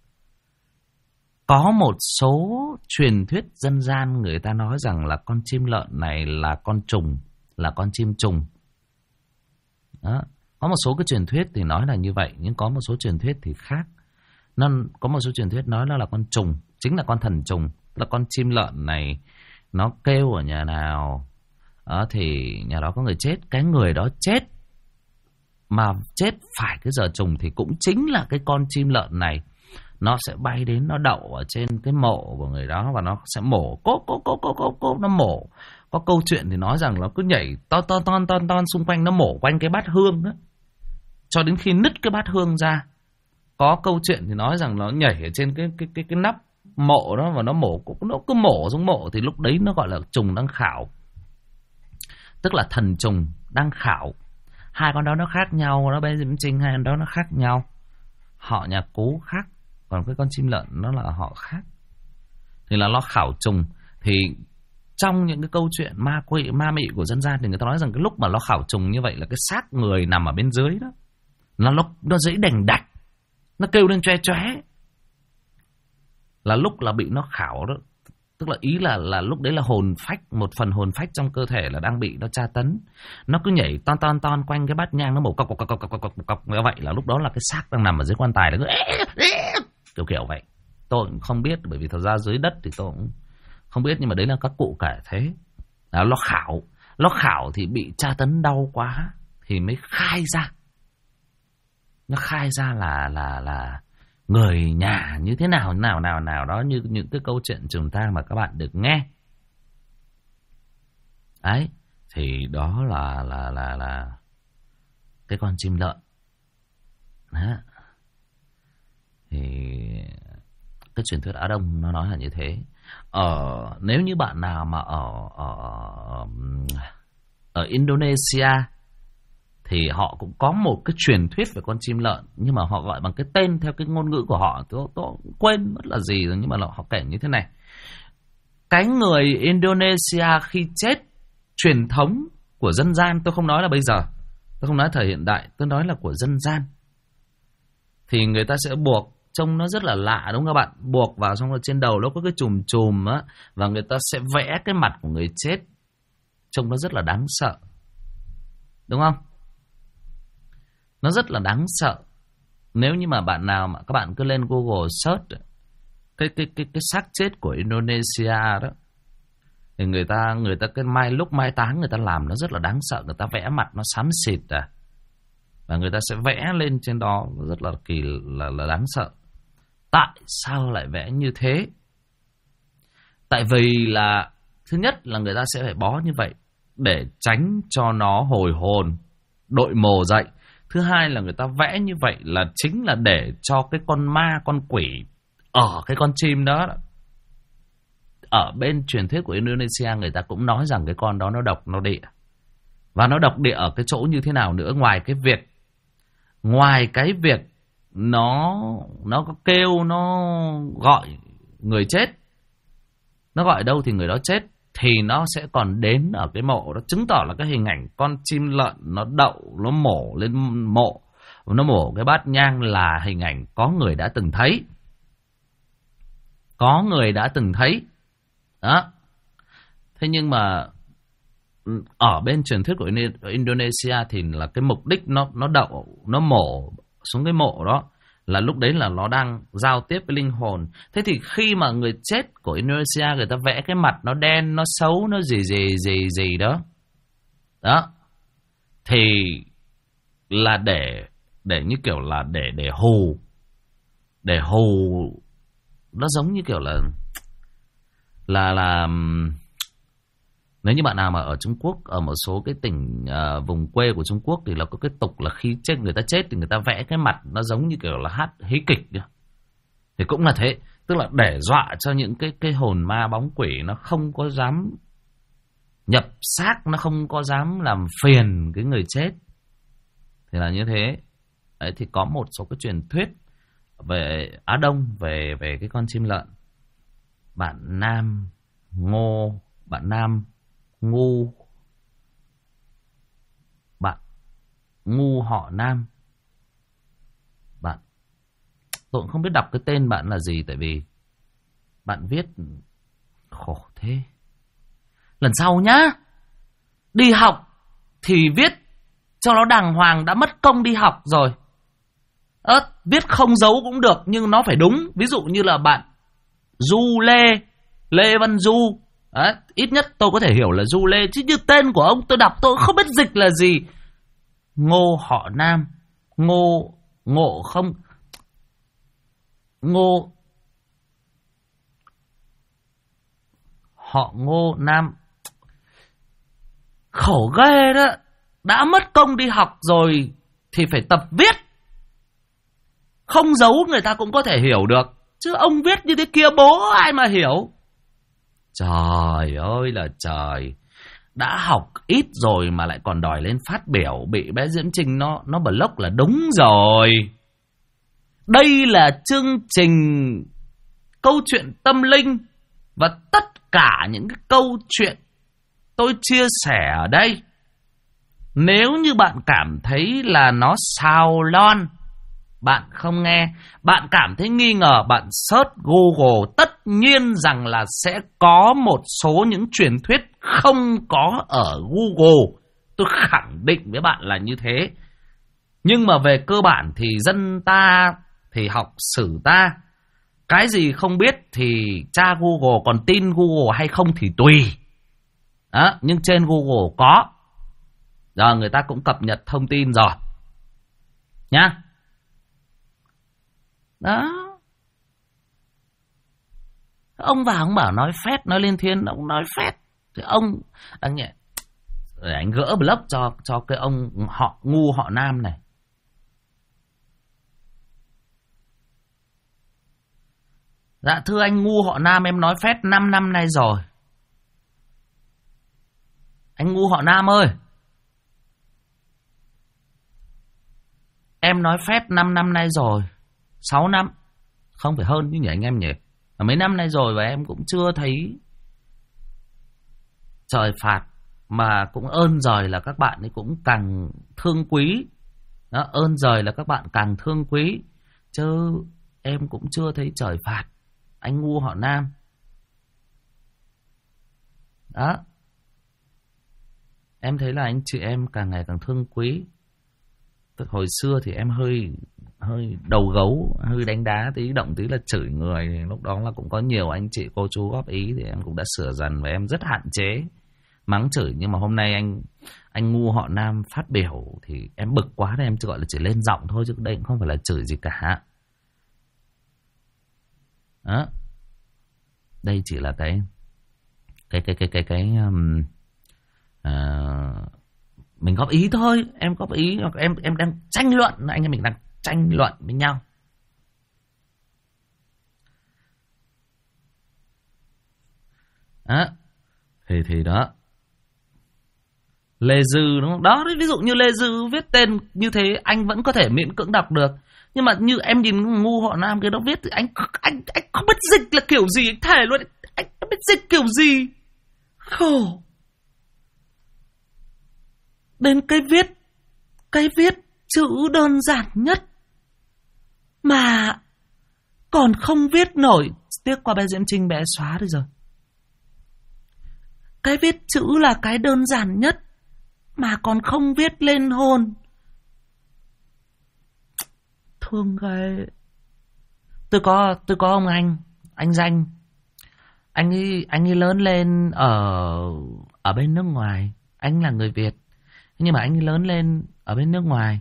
[SPEAKER 1] Có một số truyền thuyết dân gian người ta nói rằng là con chim lợn này là con trùng, là con chim trùng. Đó. Có một số cái truyền thuyết thì nói là như vậy, nhưng có một số truyền thuyết thì khác. Có một số truyền thuyết nói nó là con trùng, chính là con thần trùng. Là con chim lợn này nó kêu ở nhà nào thì nhà đó có người chết. Cái người đó chết mà chết phải cái giờ trùng thì cũng chính là cái con chim lợn này. Nó sẽ bay đến, nó đậu ở trên cái mộ của người đó và nó sẽ mổ cố, nó mổ. Có câu chuyện thì nói rằng nó cứ nhảy ton xung quanh, nó mổ quanh cái bát hương đó, cho đến khi nứt cái bát hương ra. Có câu chuyện thì nói rằng nó nhảy ở trên cái nắp mộ đó và nó cứ mổ xuống mộ, thì lúc đấy nó gọi là trùng đang khảo, tức là thần trùng đang khảo. Hai con đó nó khác nhau, nó bên Diễm Trinh, hai con đó nó khác nhau. Họ nhà Cố khác, còn cái con chim lợn nó là họ khác. Thì là nó khảo trùng. Thì trong những cái câu chuyện ma mị của dân gian thì người ta nói rằng cái lúc mà nó khảo trùng như vậy là cái xác người nằm ở bên dưới đó nó dễ đành đạch, nó kêu lên choe choé, là lúc là bị nó khảo đó. Tức là ý là lúc đấy là hồn phách, một phần hồn phách trong cơ thể là đang bị nó tra tấn. Nó cứ nhảy ton quanh cái bát nhang, nó mổ cọc như vậy, là lúc đó là cái xác đang nằm ở dưới quan tài, nó cứ kiểu vậy. Tôi cũng không biết, bởi vì thật ra dưới đất thì tôi cũng không biết, nhưng mà đấy là các cụ kể thế. Nó khảo thì bị tra tấn đau quá thì mới khai ra. Nó khai ra là người nhà như thế nào đó, như những cái câu chuyện chúng ta mà các bạn được nghe. Đấy, thì đó là cái con chim lợn. Đó. Thì cái truyền thuyết Á Đông nó nói là như thế. Nếu như bạn nào mà ở Indonesia thì họ cũng có một cái truyền thuyết về con chim lợn, nhưng mà họ gọi bằng cái tên theo cái ngôn ngữ của họ, tôi quên mất là gì rồi, nhưng mà họ kể như thế này. Cái người Indonesia khi chết, truyền thống của dân gian, tôi không nói là bây giờ, tôi không nói thời hiện đại, tôi nói là của dân gian, thì người ta sẽ buộc, trông nó rất là lạ đúng không các bạn, buộc vào xong rồi trên đầu nó có cái chùm á, và người ta sẽ vẽ cái mặt của người chết, trông nó rất là đáng sợ, đúng không? Nó rất là đáng sợ. Nếu như mà bạn nào mà các bạn cứ lên Google search cái xác chết của Indonesia đó, thì người ta cái lúc mai táng người ta làm nó rất là đáng sợ. Người ta vẽ mặt nó xám xịt và người ta sẽ vẽ lên trên đó rất là là đáng sợ. Tại sao lại vẽ như thế? Tại vì là thứ nhất là người ta sẽ phải bó như vậy để tránh cho nó hồi hồn, đội mồ dậy. Thứ hai là người ta vẽ như vậy là chính là để cho cái con ma, con quỷ ở cái con chim đó. Ở bên truyền thuyết của Indonesia người ta cũng nói rằng cái con đó nó độc, nó địa. Và nó độc địa ở cái chỗ như thế nào nữa, ngoài cái việc nó có kêu, nó gọi người chết, nó gọi đâu thì người đó chết, thì nó sẽ còn đến ở cái mộ đó, chứng tỏ là cái hình ảnh con chim lợn nó đậu, nó mổ lên mộ, nó mổ cái bát nhang là hình ảnh có người đã từng thấy. Có người đã từng thấy. Đó. Thế nhưng mà ở bên truyền thuyết của Indonesia thì là cái mục đích nó đậu, nó mổ xuống cái mộ đó là lúc đấy là nó đang giao tiếp với linh hồn. Thế thì khi mà người chết của Indonesia người ta vẽ cái mặt nó đen, nó xấu, nó gì đó. Đó. Thì là để như kiểu là để hù. Để hù, nó giống như kiểu là nếu như bạn nào mà ở Trung Quốc, ở một số cái tỉnh vùng quê của Trung Quốc thì là có cái tục là khi người ta chết thì người ta vẽ cái mặt nó giống như kiểu là hát hí kịch. Thì cũng là thế, tức là để dọa cho những cái hồn ma bóng quỷ nó không có dám nhập xác, nó không có dám làm phiền cái người chết. Thì là như thế. Đấy, thì có một số cái truyền thuyết về Á Đông về cái con chim lợn. Bạn Nam Ngu, bạn Ngu họ Nam. Bạn, tôi cũng không biết đọc cái tên bạn là gì, tại vì bạn viết khổ thế. Lần sau nhá, đi học thì viết cho nó đàng hoàng, đã mất công đi học rồi. Viết không dấu cũng được nhưng nó phải đúng. Ví dụ như là bạn Du Lê Văn Du. Đấy, ít nhất tôi có thể hiểu là Du Lê, chứ như tên của ông tôi đọc tôi không biết dịch là gì. Ngô họ Nam, Ngô họ Ngô Nam. Khổ ghê đó. Đã mất công đi học rồi thì phải tập viết. Không giấu người ta cũng có thể hiểu được, chứ ông viết như thế kia bố ai mà hiểu. Trời ơi là trời. Đã học ít rồi mà lại còn đòi lên phát biểu, bị bé Diễm Trinh nó block là đúng rồi. Đây là chương trình câu chuyện tâm linh, và tất cả những cái câu chuyện tôi chia sẻ ở đây, nếu như bạn cảm thấy là nó xào lon, bạn không nghe, bạn cảm thấy nghi ngờ, bạn search Google, tất nhiên rằng là sẽ có một số những truyền thuyết không có ở Google. Tôi khẳng định với bạn là như thế. Nhưng mà về cơ bản thì dân ta thì học sử ta, cái gì không biết thì tra Google, còn tin Google hay không thì tùy. Đó, nhưng trên Google có. Giờ người ta cũng cập nhật thông tin rồi. Nhá. Đó. Ông vào ông bảo nói phét, nói lên thiên, ông nói phét. Thì ông nhẹ, để anh gỡ block cho cái ông họ Ngu họ Nam này. Dạ thưa anh Ngu họ Nam, em nói phét 5 năm nay rồi. Anh Ngu họ Nam ơi, em nói phét 5 năm nay rồi. 6 năm. Không phải hơn chứ nhỉ anh em nhỉ. Mấy năm nay rồi và em cũng chưa thấy trời phạt. Mà cũng ơn giời là các bạn ấy cũng càng thương quý. Đó, ơn giời là các bạn càng thương quý. Chứ em cũng chưa thấy trời phạt. Anh Ngu họ Nam. Đó. Em thấy là anh chị em càng ngày càng thương quý. Hồi xưa thì em hơi đầu gấu, hơi đánh đá tí, động tí là chửi người. Lúc đó là cũng có nhiều anh chị cô chú góp ý thì em cũng đã sửa dần và em rất hạn chế mắng chửi. Nhưng mà hôm nay anh Ngu họ Nam phát biểu thì em bực quá nên em chỉ gọi là chỉ lên giọng thôi, chứ đây cũng không phải là chửi gì cả. Đó. Đây chỉ là cái mình góp ý thôi, em góp ý, hoặc em đang tranh luận, anh em mình đang tranh luận với nhau. Đó. Thì đó. Lê Dư đúng không? Đó, ví dụ như Lê Dư viết tên như thế anh vẫn có thể miễn cưỡng đọc được. Nhưng mà như em nhìn Ngu Họ Nam kia đó viết thì anh không biết dịch là kiểu gì, anh thề luôn. Anh không biết dịch kiểu gì. Khổ. Đến cái viết chữ đơn giản nhất mà còn không viết nổi. Tiếc qua bé Diễm Trinh bé xóa đi rồi. Cái viết chữ là cái đơn giản nhất mà còn không viết lên hồn. Thương ghê. Tôi có ông anh Danh. Anh ấy lớn lên ở bên nước ngoài. Anh là người Việt, nhưng mà anh ấy lớn lên ở bên nước ngoài.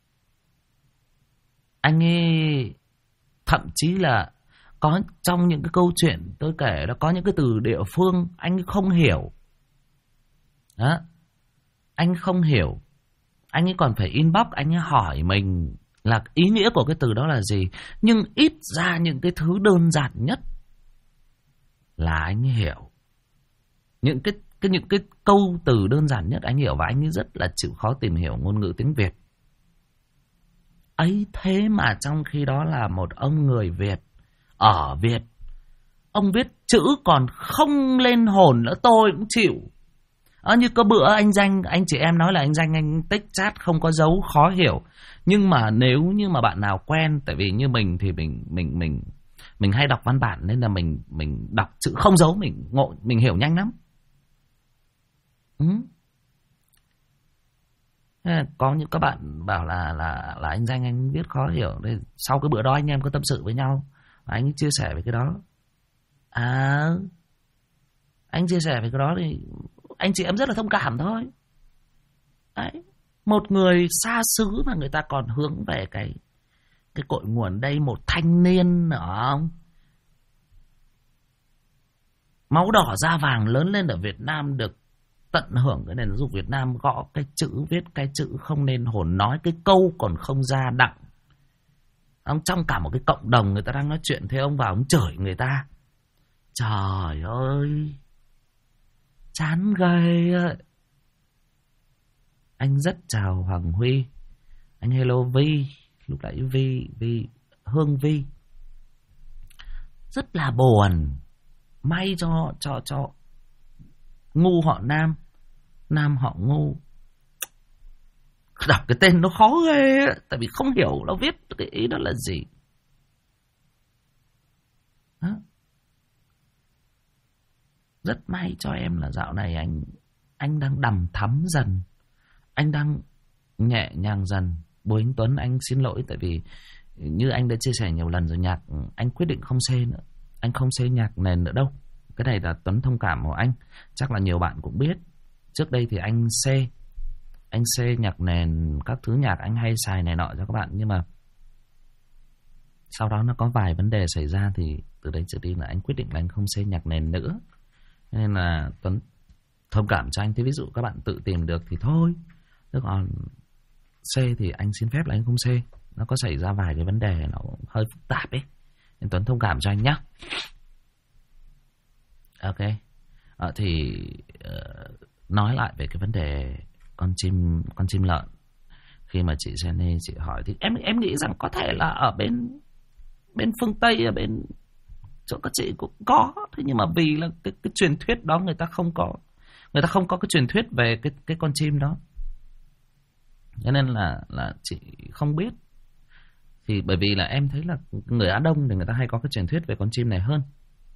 [SPEAKER 1] Anh ấy thậm chí là có trong những cái câu chuyện tôi kể đó, có những cái từ địa phương anh ấy không hiểu. Đó. Anh không hiểu. Anh ấy còn phải inbox, anh ấy hỏi mình là ý nghĩa của cái từ đó là gì. Nhưng ít ra những cái thứ đơn giản nhất là anh ấy hiểu. Những cái câu từ đơn giản nhất anh hiểu, và anh ấy rất là chịu khó tìm hiểu ngôn ngữ tiếng Việt. Ấy thế mà trong khi đó là một ông người Việt ở Việt, ông viết chữ còn không lên hồn nữa tôi cũng chịu. Như có bữa anh chị em nói là anh tích chat không có dấu khó hiểu. Nhưng mà nếu như mà bạn nào quen, tại vì như mình thì mình hay đọc văn bản nên là mình đọc chữ không dấu mình hiểu nhanh lắm. Có những các bạn bảo là anh Danh anh viết khó hiểu. Sau cái bữa đó anh em có tâm sự với nhau, anh ấy chia sẻ về cái đó. Anh chia sẻ về cái đó thì anh chị em rất là thông cảm thôi. Đấy, một người xa xứ mà người ta còn hướng về cái cội nguồn. Đây một thanh niên nữa không, máu đỏ da vàng lớn lên ở Việt Nam, được tận hưởng cái nền giáo dục Việt Nam, gõ cái chữ, viết cái chữ không nên hồn, nói cái câu còn không ra đặng. Ông trong cả một cái cộng đồng người ta đang nói chuyện, thế ông vào ông chửi người ta. Trời ơi, chán ghê. Anh rất chào Hoàng Huy. Anh hello Vi. Lúc nãy Vi Hương Vi. Rất là buồn. May cho Ngu Họ Nam, Nam họ Ngu. Đọc cái tên nó khó ghê, tại vì không hiểu nó viết cái ý đó là gì. Đó. Rất may cho em là dạo này anh đang đằm thắm dần, anh đang nhẹ nhàng dần. Bố anh Tuấn, anh xin lỗi, tại vì như anh đã chia sẻ nhiều lần rồi, nhạc anh quyết định không xê nữa, anh không xê nhạc nền nữa đâu. Cái này là Tuấn thông cảm của anh, chắc là nhiều bạn cũng biết. Trước đây thì anh xê nhạc nền, các thứ nhạc anh hay xài này nọ cho các bạn, nhưng mà sau đó nó có vài vấn đề xảy ra, thì từ đấy trở đi là anh quyết định là anh không xê nhạc nền nữa. Nên là Tuấn thông cảm cho anh. Thế ví dụ các bạn tự tìm được thì thôi, chứ còn C thì anh xin phép là anh không C. Nó có xảy ra vài cái vấn đề nó hơi phức tạp ấy, nên Tuấn thông cảm cho anh nhé. Ok. Nói lại về cái vấn đề con chim lợn. Khi mà chị Jenny chị hỏi thì em nghĩ rằng có thể là ở bên phương Tây, ở bên chỗ các chị cũng có. Thế nhưng mà vì là cái truyền thuyết đó người ta không có cái truyền thuyết về cái con chim đó, cho nên là chị không biết. Thì bởi vì là em thấy là người Á Đông thì người ta hay có cái truyền thuyết về con chim này hơn.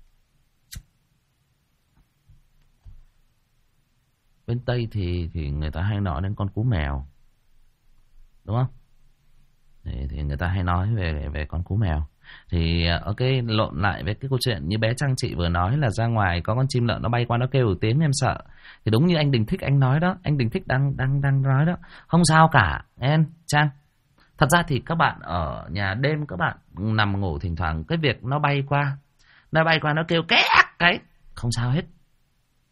[SPEAKER 1] Bên Tây thì người ta hay nói đến con cú mèo, đúng không? Thì người ta hay nói về con cú mèo. Thì ok, lộn lại với cái câu chuyện như bé Trang chị vừa nói là ra ngoài có con chim lợn nó bay qua nó kêu một tiếng em sợ. Thì đúng như anh Đình Thích anh nói đó, anh Đình Thích đang nói đó, không sao cả em Trang. Thật ra thì các bạn ở nhà đêm các bạn nằm ngủ thỉnh thoảng cái việc nó bay qua nó kêu két cái không sao hết.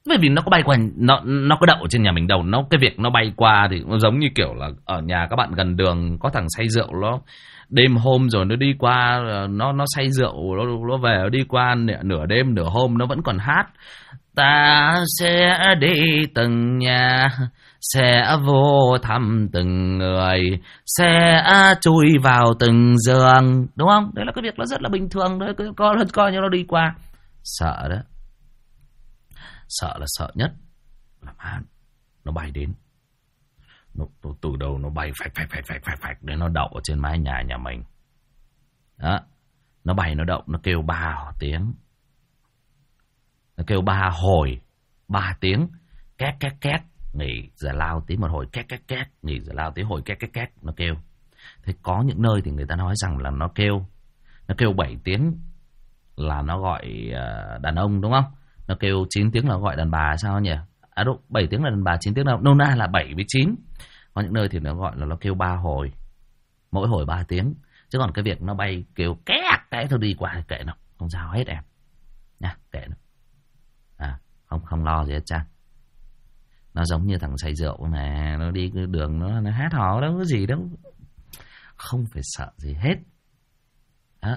[SPEAKER 3] Bởi vì nó có bay qua, nó có đậu ở trên nhà mình đâu. Cái việc nó bay qua thì nó giống như kiểu là ở nhà các bạn gần đường có thằng say rượu, nó đêm hôm rồi nó đi qua, nó say rượu, nó về, nó đi qua nửa đêm nửa hôm nó vẫn còn hát: ta sẽ đi từng nhà, sẽ vô thăm từng người, sẽ chui vào từng giường, đúng không? Đấy là cái việc nó rất là bình thường đấy, coi như nó đi qua. Sợ đó, sợ là sợ nhất là nó bay đến, nó từ đầu nó bay phạch đến nó đậu ở trên mái nhà mình đó. Nó bay, nó đậu, nó kêu 3 tiếng, nó kêu 3 hồi, 3 tiếng, két két két, nghỉ giải lao tí một hồi, két két két, nghỉ giải lao tí hồi, két két két, nó kêu. Thế có những nơi thì người ta nói rằng là nó kêu 7 tiếng là nó gọi đàn ông, đúng không? Nó kêu 9 tiếng là gọi đàn bà, sao nhỉ? À đúng, 7 tiếng là đàn bà, 9 tiếng là nôm na là 7 với 9. Có những nơi thì nó gọi là nó kêu 3 hồi, mỗi hồi 3 tiếng. Chứ còn cái việc nó bay kêu két cái thôi đi qua kệ nó, không sao hết em nha, kệ nó. Không lo gì hết trơn. Nó giống như thằng say rượu mà nó đi cái đường nó hát hò đâu có gì đâu, không phải sợ gì hết đó.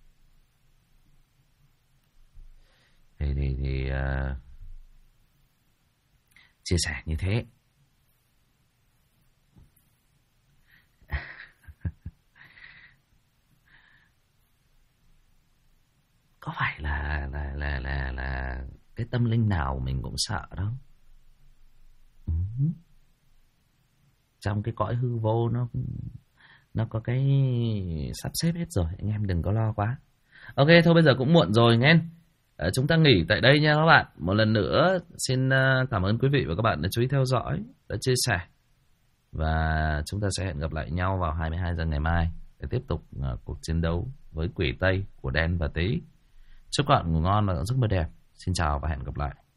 [SPEAKER 3] Thì chia sẻ như thế. Có phải là cái tâm linh nào mình cũng sợ đâu. Trong cái cõi hư vô nó có cái sắp xếp hết rồi, anh em đừng có lo quá. Ok, thôi bây giờ cũng muộn rồi nghe. Chúng ta nghỉ tại đây nha các bạn. Một lần nữa xin cảm ơn quý vị và các bạn đã chú ý theo dõi, đã chia sẻ. Và chúng ta sẽ hẹn gặp lại nhau vào 22 giờ ngày mai để tiếp tục cuộc chiến đấu với quỷ Tây của Đen và Tí. Chúc các bạn ngủ ngon và giấc mơ đẹp. Xin chào và hẹn gặp lại.